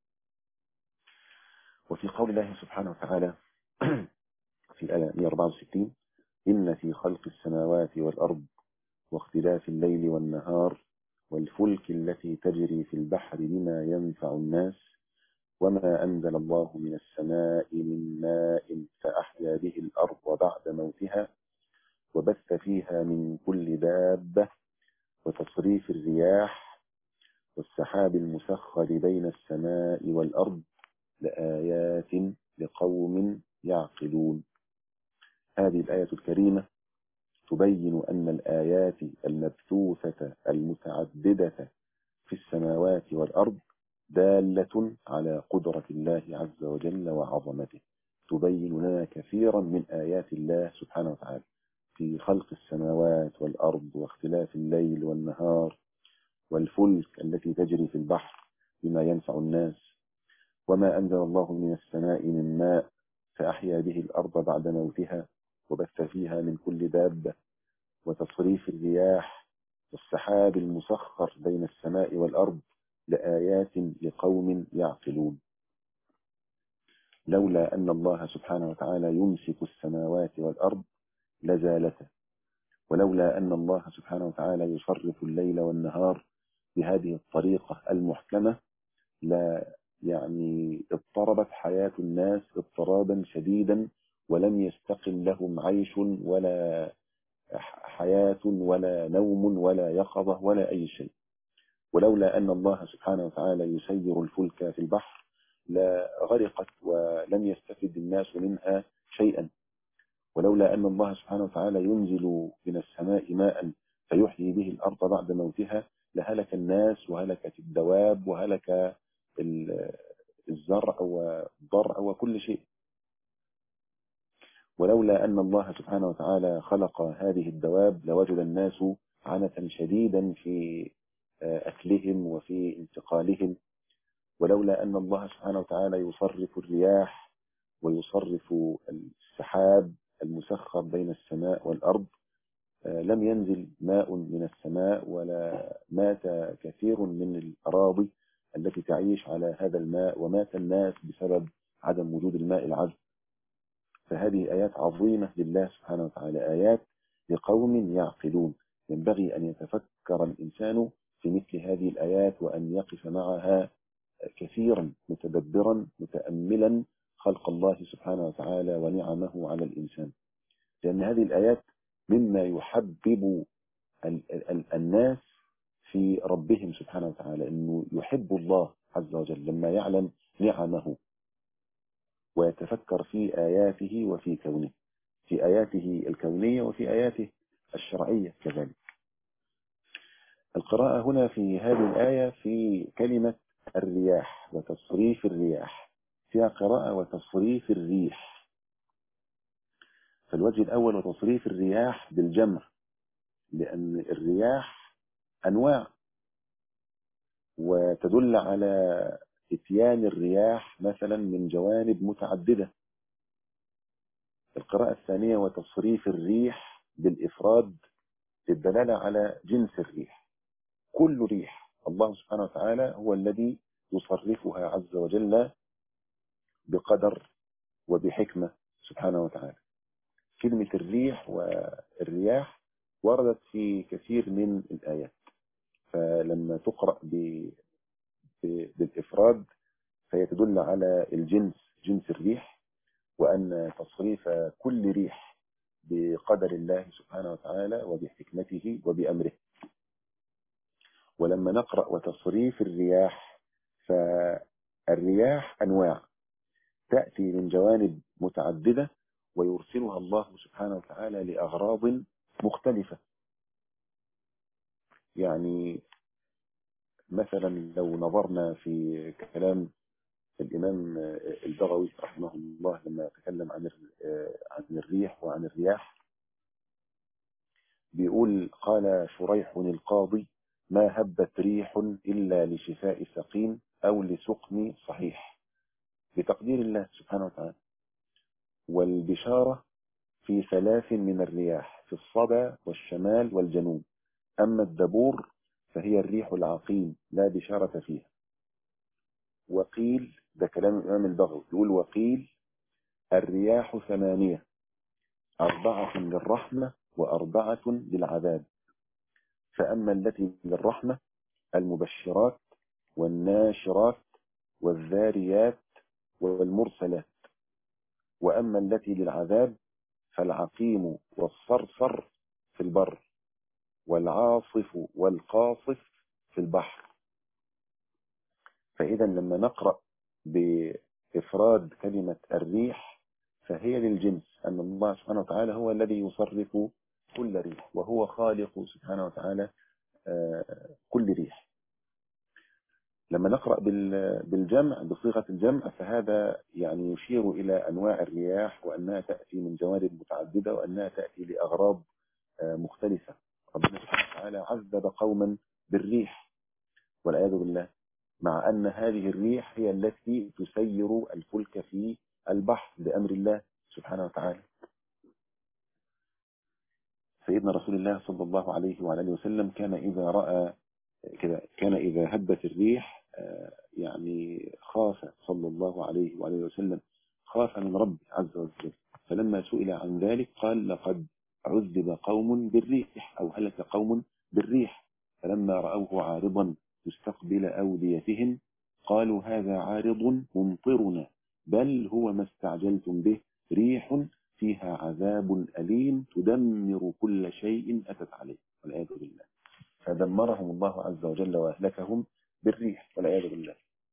وفي قول الله سبحانه وتعالى في الآية مئة وأربعة وستين: إن في خلق السماوات والأرض واختلاف الليل والنهار والفلك التي تجري في البحر بما ينفع الناس وما أنزل الله من السماء من ماء فأحيا به الأرض بعد موتها وبث فيها من كل دابة وتصريف الرياح والسحاب المسخر بين السماء والأرض لآيات لقوم يعقلون. هذه الآية الكريمة تبين أن الآيات المبثوثة المتعددة في السماوات والأرض دالة على قدرة الله عز وجل وعظمته، تبين لنا كثيرا من آيات الله سبحانه وتعالى في خلق السماوات والأرض واختلاف الليل والنهار والفلك التي تجري في البحر بما ينفع الناس وما أنزل الله من السماء من ماء فأحيا به الأرض بعد موتها وبث فيها من كل دابة وتصريف الرياح والسحاب المسخر بين السماء والأرض لآيات لقوم يعقلون. لولا أن الله سبحانه وتعالى يمسك السماوات والأرض لزالتا، ولولا أن الله سبحانه وتعالى يصرف الليل والنهار بهذه الطريقة المحكمة لا يعني اضطربت حياة الناس اضطرابا شديدا ولم يستقل لهم عيش ولا حياة ولا نوم ولا يقظة ولا أي شيء. ولولا أن الله سبحانه وتعالى يسير الفلك في البحر لا غرقت ولم يستفد الناس منها شيئا. ولولا أن الله سبحانه وتعالى ينزل من السماء ماء فيحيي به الأرض بعد موتها لهلك الناس وهلكت الدواب وهلك الزرع والضرع وكل شيء. ولولا أن الله سبحانه وتعالى خلق هذه الدواب لوجد الناس عنة شديدا في أكلهم وفي انتقالهم. ولولا أن الله سبحانه وتعالى يصرف الرياح ويصرف السحاب المسخر بين السماء والأرض لم ينزل ماء من السماء ولا مات كثير من الأراضي التي تعيش على هذا الماء ومات الناس بسبب عدم وجود الماء العذب. فهذه آيات عظيمة لله سبحانه وتعالى، آيات لقوم يعقلون. ينبغي أن يتفكر الإنسان في مثل هذه الآيات وأن يقف معها كثيرا متدبرا متأملا خلق الله سبحانه وتعالى ونعمه على الإنسان، لأن هذه الآيات مما يحبب الناس في ربهم سبحانه وتعالى، أنه يحب الله عز وجل لما يعلم نعمه ويتفكر في آياته وفي كونه، في آياته الكونية وفي آياته الشرعية كذلك. القراءة هنا في هذه الآية في كلمة الرياح وتصريف الرياح، فيها قراءة وتصريف الريح. فالوجه الأول وتصريف الرياح بالجمع، لأن الرياح أنواع وتدل على اتيان الرياح مثلا من جوانب متعددة. القراءة الثانية وتصريف الريح بالإفراد للدلالة على جنس الريح. كل ريح الله سبحانه وتعالى هو الذي يصرفها عز وجل بقدر وبحكمة سبحانه وتعالى. كلمة الريح والرياح وردت في كثير من الآيات، فلما تقرأ بالإفراد فهي تدل على الجنس، جنس الريح، وأن تصريف كل ريح بقدر الله سبحانه وتعالى وبحكمته وبأمره. ولما نقرأ وتصريف الرياح، فالرياح أنواع تأتي من جوانب متعددة ويرسلها الله سبحانه وتعالى لأغراض مختلفة. يعني مثلا لو نظرنا في كلام الإمام البغوي رحمه الله لما تكلم عن عن الريح وعن الرياح، بيقول: قال شريح القاضي: ما هبت ريح إلا لشفاء سقيم أو لسقم صحيح، بتقدير الله سبحانه وتعالى. والبشارة في ثلاث من الرياح، في الصبا والشمال والجنوب. أما الدبور فهي الريح العقيم لا بشارة فيها. وقيل، ده كلام الإمام البغوي، يقول: وقيل الرياح ثمانية، أربعة للرحمة وأربعة للعذاب. فأما التي للرحمة المبشرات والناشرات والذاريات والمرسلات. وأما التي للعذاب فالعقيم والصرصر في البر، والعاصف والقاصف في البحر. فإذا لما نقرأ بإفراد كلمة الريح فهي للجنس، أن الله سبحانه وتعالى هو الذي يصرف كل ريح، وهو خالق سبحانه وتعالى كل ريح. لما نقرأ بالجمع بصيغة الجمع فهذا يعني يشير إلى أنواع الرياح، وأنها تأتي من جوانب متعددة، وأنها تأتي لأغراض مختلفة. ربنا سبحانه وتعالى عذب قوما بالريح والعياذ بالله، مع أن هذه الريح هي التي تسير الفلك في البحر بأمر الله سبحانه وتعالى. سيدنا رسول الله صلى الله عليه وعلى وسلم كان إذا رأى كده، كان إذا هبت الريح يعني خاف صلى الله عليه وعلى وسلم، خاف من رب عز وجل. فلما سئل عن ذلك قال: لقد عذب قوم بالريح أو هلك قوم بالريح. فلما رأوه عارضا مستقبل أوديتهم قالوا: هذا عارض ممطرنا بل هو ما استعجلتم به، ريح فيها عذاب أليم تدمر كل شيء أتت عليه، والعياذ بالله. فدمرهم الله عز وجل وأهلكهم بالريح والعياذ بالله.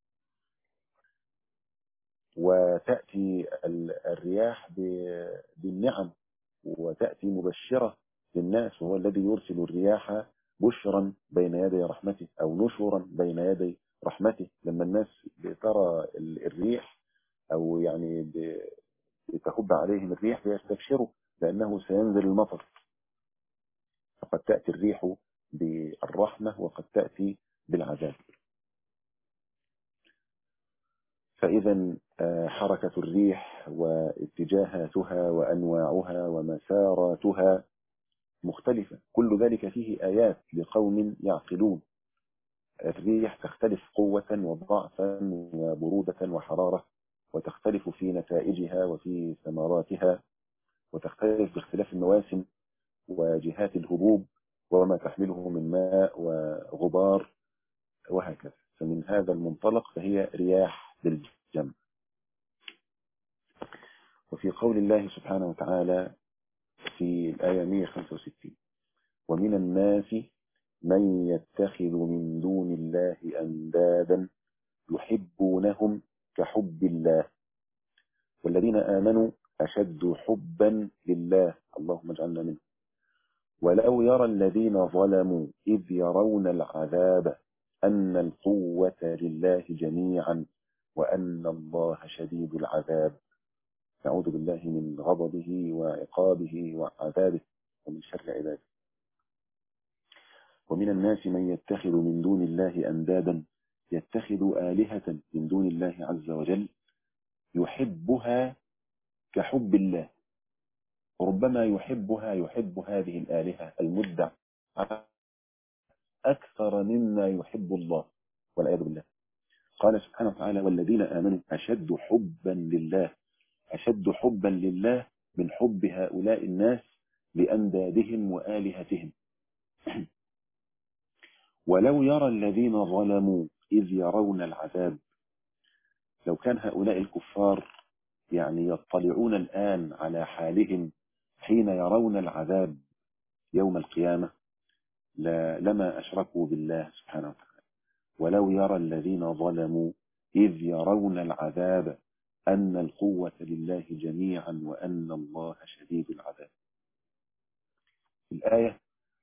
وتأتي الرياح بالنعم، وتأتي مبشرة للناس، وهو الذي يرسل الرياح بشرا بين يدي رحمته أو نشرا بين يدي رحمته. لما الناس ترى الريح أو يعني بتهب عليهم الريح بيستبشروا لأنه سينزل المطر. فقد تأتي الريح بالرحمة وقد تأتي بالعذاب. فإذا حركة الريح واتجاهاتها وأنواعها ومساراتها مختلفة، كل ذلك فيه آيات لقوم يعقلون. الريح تختلف قوة وضعفا وبرودة وحرارة، وتختلف في نتائجها وفي ثمراتها، وتختلف باختلاف المواسم وجهات الهبوب وما تحمله من ماء وغبار وهكذا. فمن هذا المنطلق فهي رياح بالجمع. وفي قول الله سبحانه وتعالى في الآية مئة وخمسة وستين: ومن الناس من يتخذ من دون الله أندادا يحبونهم كحب الله والذين آمنوا أشد حبا لله، اللهم اجعلنا منه. ولو يرى الذين ظلموا إذ يرون العذاب أن القوة لله جميعا وأن الله شديد العذاب. نعوذ بالله من غضبه وعقابه وعذابه ومن شر عباده. ومن الناس من يتخذ من دون الله أندادا، يتخذ آلهة من دون الله عز وجل يحبها كحب الله، ربما يحبها يحب هذه الآلهة المدعى أكثر مما يحب الله والعياذ بالله. قال سبحانه وتعالى: والذين آمنوا أشد حبا لله، أشد حبا لله من حب هؤلاء الناس لأندادهم وآلهتهم. ولو يرى الذين ظلموا إذ يرون العذاب، لو كان هؤلاء الكفار يعني يطلعون الآن على حالهم حين يرون العذاب يوم القيامة لما أشركوا بالله سبحانه وتعالى. ولو يرى الذين ظلموا إذ يرون العذاب أن القوة لله جميعا وأن الله شديد العذاب. الآية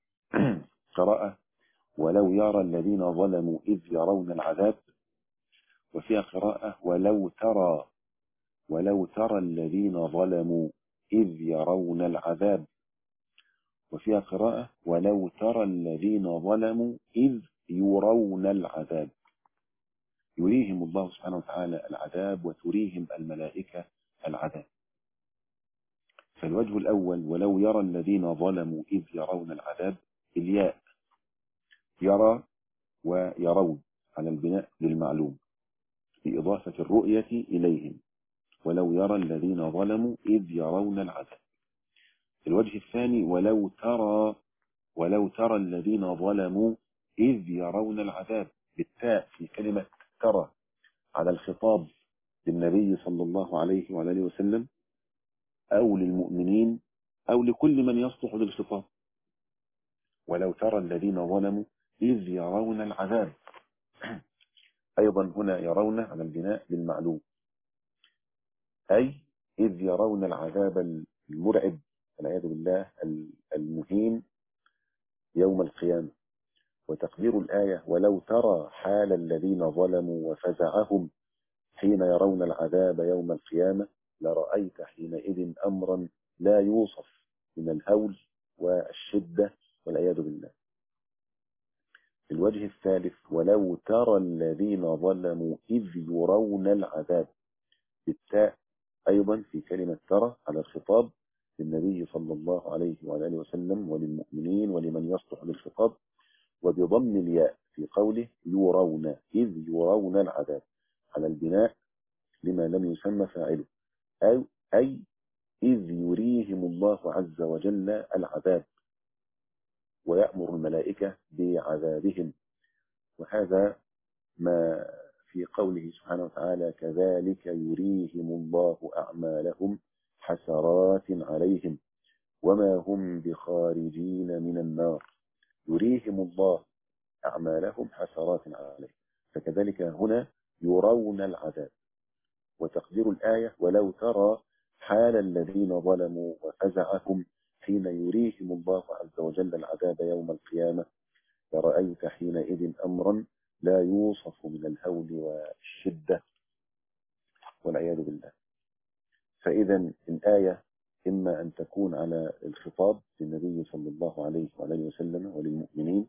قراءة ولو يرى الذين ظلموا إذ يرون العذاب، وفيها قراءة ولو ترى ولو ترى الذين ظلموا إذ يرون العذاب، وفيها قراءة ولو ترى الذين ظلموا إذ يرون العذاب. يريهم الله سبحانه وتعالى العذاب وتريهم الملائكة العذاب. فالوجه الأول ولو يرى الذين ظلموا إذ يرون العذاب، الياء يرى ويرون على البناء للمعلوم بإضافة الرؤية إليهم، ولو يرى الذين ظلموا إذ يرون العذاب. الوجه الثاني ولو ترى ولو ترى الذين ظلموا إذ يرون العذاب، بالتاء في كلمة ترى على الخطاب للنبي صلى الله عليه وعلى وسلم أو للمؤمنين أو لكل من يصلح للخطاب. ولو ترى الذين ظلموا إذ يرون العذاب، أيضا هنا يرون على البناء للمعلوم، أي إذ يرون العذاب المرعب والعياذ بالله المهين يوم القيامة. وتقدير الآية ولو ترى حال الذين ظلموا وفزعهم حين يرون العذاب يوم القيامة لرأيت حينئذ أمرا لا يوصف من الهول والشدة والعياذ بالله. الوجه الثالث ولو ترى الذين ظلموا إذ يرون العذاب، بالتاء أيضا في كلمة ترى على الخطاب للنبي صلى الله عليه وآله وسلم وللمؤمنين ولمن يصلح للخطاب، وبضم الياء في قوله يرون إذ يرون العذاب على البناء لما لم يسمى فاعله، أو أي إذ يريهم الله عز وجل العذاب ويأمر الملائكة بعذابهم. وهذا ما في قوله سبحانه وتعالى كذلك يريهم الله أعمالهم حسرات عليهم وما هم بخارجين من النار. يريهم الله أعمالهم حسرات عليهم، فكذلك هنا يرون العذاب. وتقدير الآية ولو ترى حال الذين ظلموا وفزعهم حين يريهم الله عز وجل العذاب يوم القيامة لرأيت حينئذ أمرا لا يوصف من الهول والشدة والعياذ بالله. فإذا الآية إما أن تكون على الخطاب للنبي صلى الله عليه وعلى وسلم وللمؤمنين،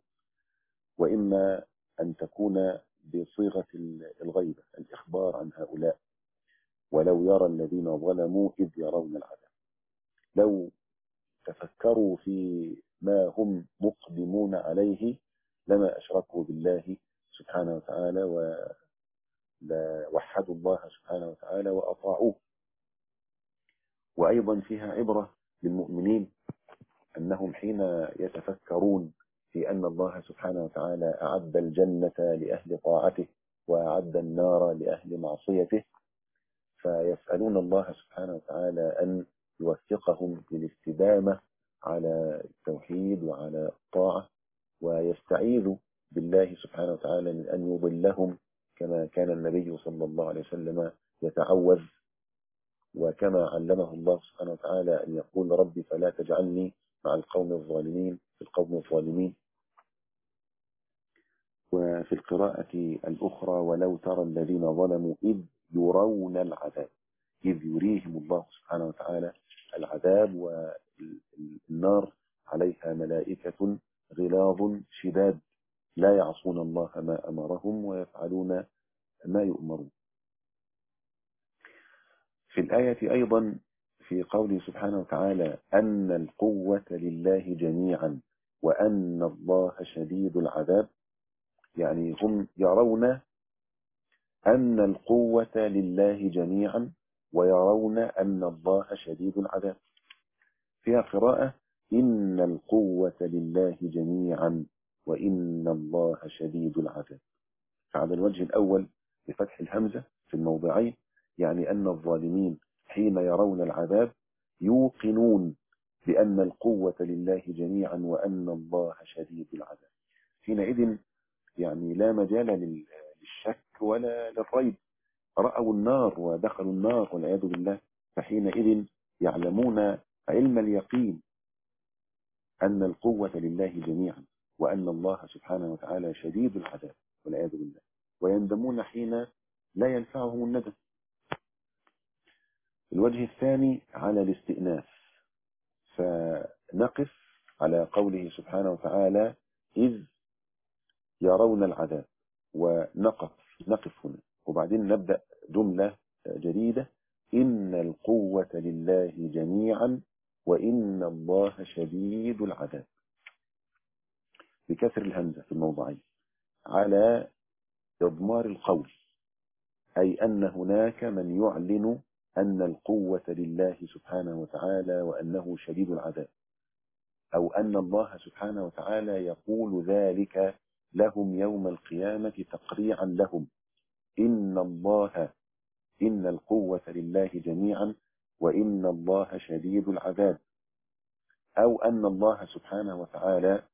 وإما أن تكون بصيغة الغيبة الإخبار عن هؤلاء ولو يرى الذين ظلموا إذ يرون العذاب. لو تفكروا في ما هم مقدمون عليه لما أشركوا بالله سبحانه وتعالى ووحدوا الله سبحانه وتعالى وأطاعوه. وأيضا فيها عبرة للمؤمنين أنهم حين يتفكرون في أن الله سبحانه وتعالى أعد الجنة لأهل طاعته وأعد النار لأهل معصيته، فيسألون الله سبحانه وتعالى أن يوفقهم للاستدامة على التوحيد وعلى الطاعة، ويستعيذوا بالله سبحانه وتعالى من أن يضلهم كما كان النبي صلى الله عليه وسلم يتعوذ، وكما علمه الله سبحانه وتعالى أن يقول ربي فلا تجعلني مع القوم الظالمين في القوم الظالمين. وفي القراءة الأخرى ولو ترى الذين ظلموا إذ يرون العذاب، إذ يريهم الله سبحانه وتعالى العذاب والنار عليها ملائكة غلاظ شداد لا يعصون الله ما أمرهم ويفعلون ما يؤمرون. في الآية أيضا في قوله سبحانه وتعالى أن القوة لله جميعا وأن الله شديد العذاب، يعني هم يرون أن القوة لله جميعا ويرون أن الله شديد العذاب. فيها قراءة إن القوة لله جميعا وإن الله شديد العذاب. فعلى الوجه الأول بفتح الهمزة في الموضعين، يعني أن الظالمين حين يرون العذاب يوقنون بأن القوة لله جميعا وأن الله شديد العذاب. حينئذ يعني لا مجال للشك ولا للريب، رأوا النار ودخلوا النار والعياذ بالله، فحينئذ يعلمون علم اليقين أن القوة لله جميعا وأن الله سبحانه وتعالى شديد العذاب والعياذ بالله، ويندمون حين لا ينفعهم الندم. الوجه الثاني على الاستئناف، فنقف على قوله سبحانه وتعالى إذ يرون العذاب، ونقف نقف هنا، وبعدين نبدأ جملة جديدة إن القوة لله جميعا وإن الله شديد العذاب، بكسر الهمزة في الموضعين على إضمار القول، أي أن هناك من يعلن أن القوة لله سبحانه وتعالى وأنه شديد العذاب، أو أن الله سبحانه وتعالى يقول ذلك لهم يوم القيامة تقريعا لهم، إن الله إن القوة لله جميعا وإن الله شديد العذاب، أو أن الله سبحانه وتعالى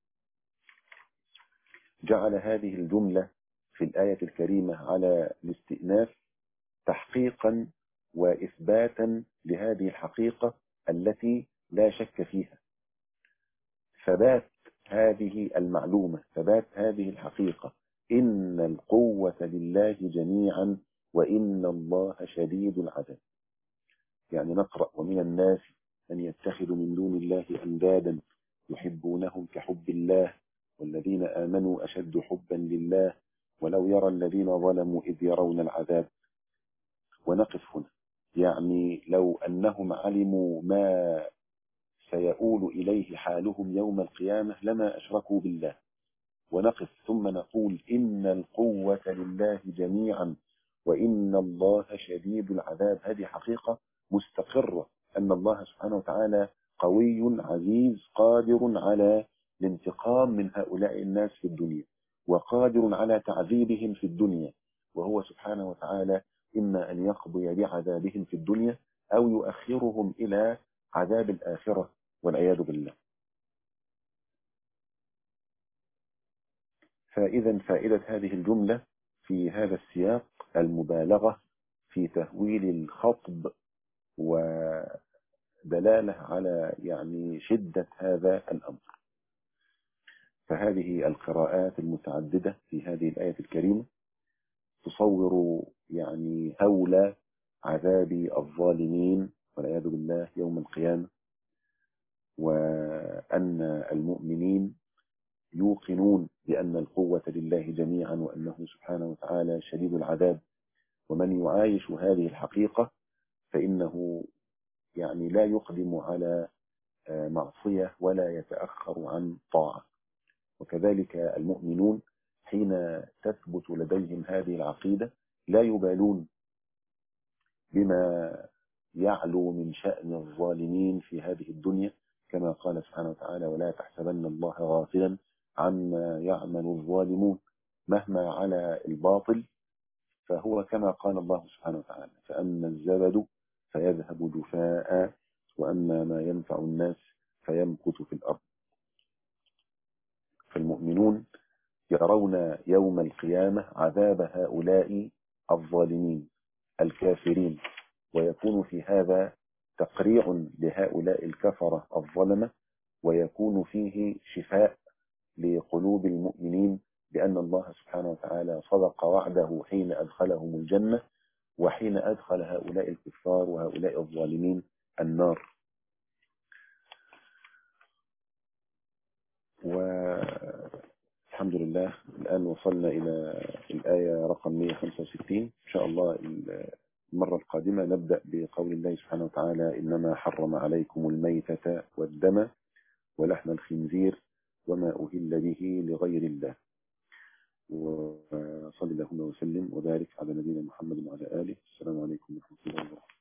جعل هذه الجملة في الآية الكريمة على الاستئناف تحقيقا وإثباتا لهذه الحقيقة التي لا شك فيها، ثبات هذه المعلومة، ثبات هذه الحقيقة، إن القوة لله جميعا وإن الله شديد العذاب. يعني نقرأ ومن الناس من يتخذ من دون الله أندادا يحبونهم كحب الله والذين آمنوا أشد حبا لله ولو يرى الذين ظلموا إذ يرون العذاب. ونقف هنا، يعني لو أنهم علموا ما سيؤول إليه حالهم يوم القيامة لما أشركوا بالله. ونقف ثم نقول إن القوة لله جميعا وإن الله شديد العذاب. هذه حقيقة مستقرة أن الله سبحانه وتعالى قوي عزيز قادر على الانتقام من هؤلاء الناس في الدنيا، وقادر على تعذيبهم في الدنيا، وهو سبحانه وتعالى إما أن يقضي بعذابهم في الدنيا أو يؤخرهم إلى عذاب الآخرة والعياذ بالله. فإذا فائدة هذه الجملة في هذا السياق المبالغة في تهويل الخطب ودلالة على يعني شدة هذا الأمر. فهذه القراءات المتعددة في هذه الآية الكريمة تصور يعني هول عذاب الظالمين والعياذ بالله يوم القيامة، وأن المؤمنين يوقنون بأن القوة لله جميعا وأنه سبحانه وتعالى شديد العذاب. ومن يعايش هذه الحقيقة فإنه يعني لا يقدم على معصية ولا يتأخر عن طاعة. وكذلك المؤمنون حين تثبت لديهم هذه العقيدة لا يبالون بما يعلو من شأن الظالمين في هذه الدنيا، كما قال سبحانه وتعالى ولا تحسبن الله غافلا عما يعمل الظالمون. مهما على الباطل فهو كما قال الله سبحانه وتعالى فأما الزبد فيذهب جفاء وأما ما ينفع الناس فيمكث في الأرض. فالمؤمنون يرون يوم القيامة عذاب هؤلاء الظالمين الكافرين، ويكون في هذا تقريع لهؤلاء الكفرة الظلمة، ويكون فيه شفاء لقلوب المؤمنين بأن الله سبحانه وتعالى صدق وعده حين أدخلهم الجنة وحين أدخل هؤلاء الكفار وهؤلاء الظالمين النار. والحمد لله الآن وصلنا إلى الآية رقم مئة وخمسة وستين. إن شاء الله المرة القادمة نبدأ بقول الله سبحانه وتعالى إنما حرم عليكم الميتة والدم ولحم الخنزير وما أهل به لغير الله. وصلى اللهم وسلم وبارك على نبينا محمد وعلى آله. السلام عليكم ورحمة الله وبركاته.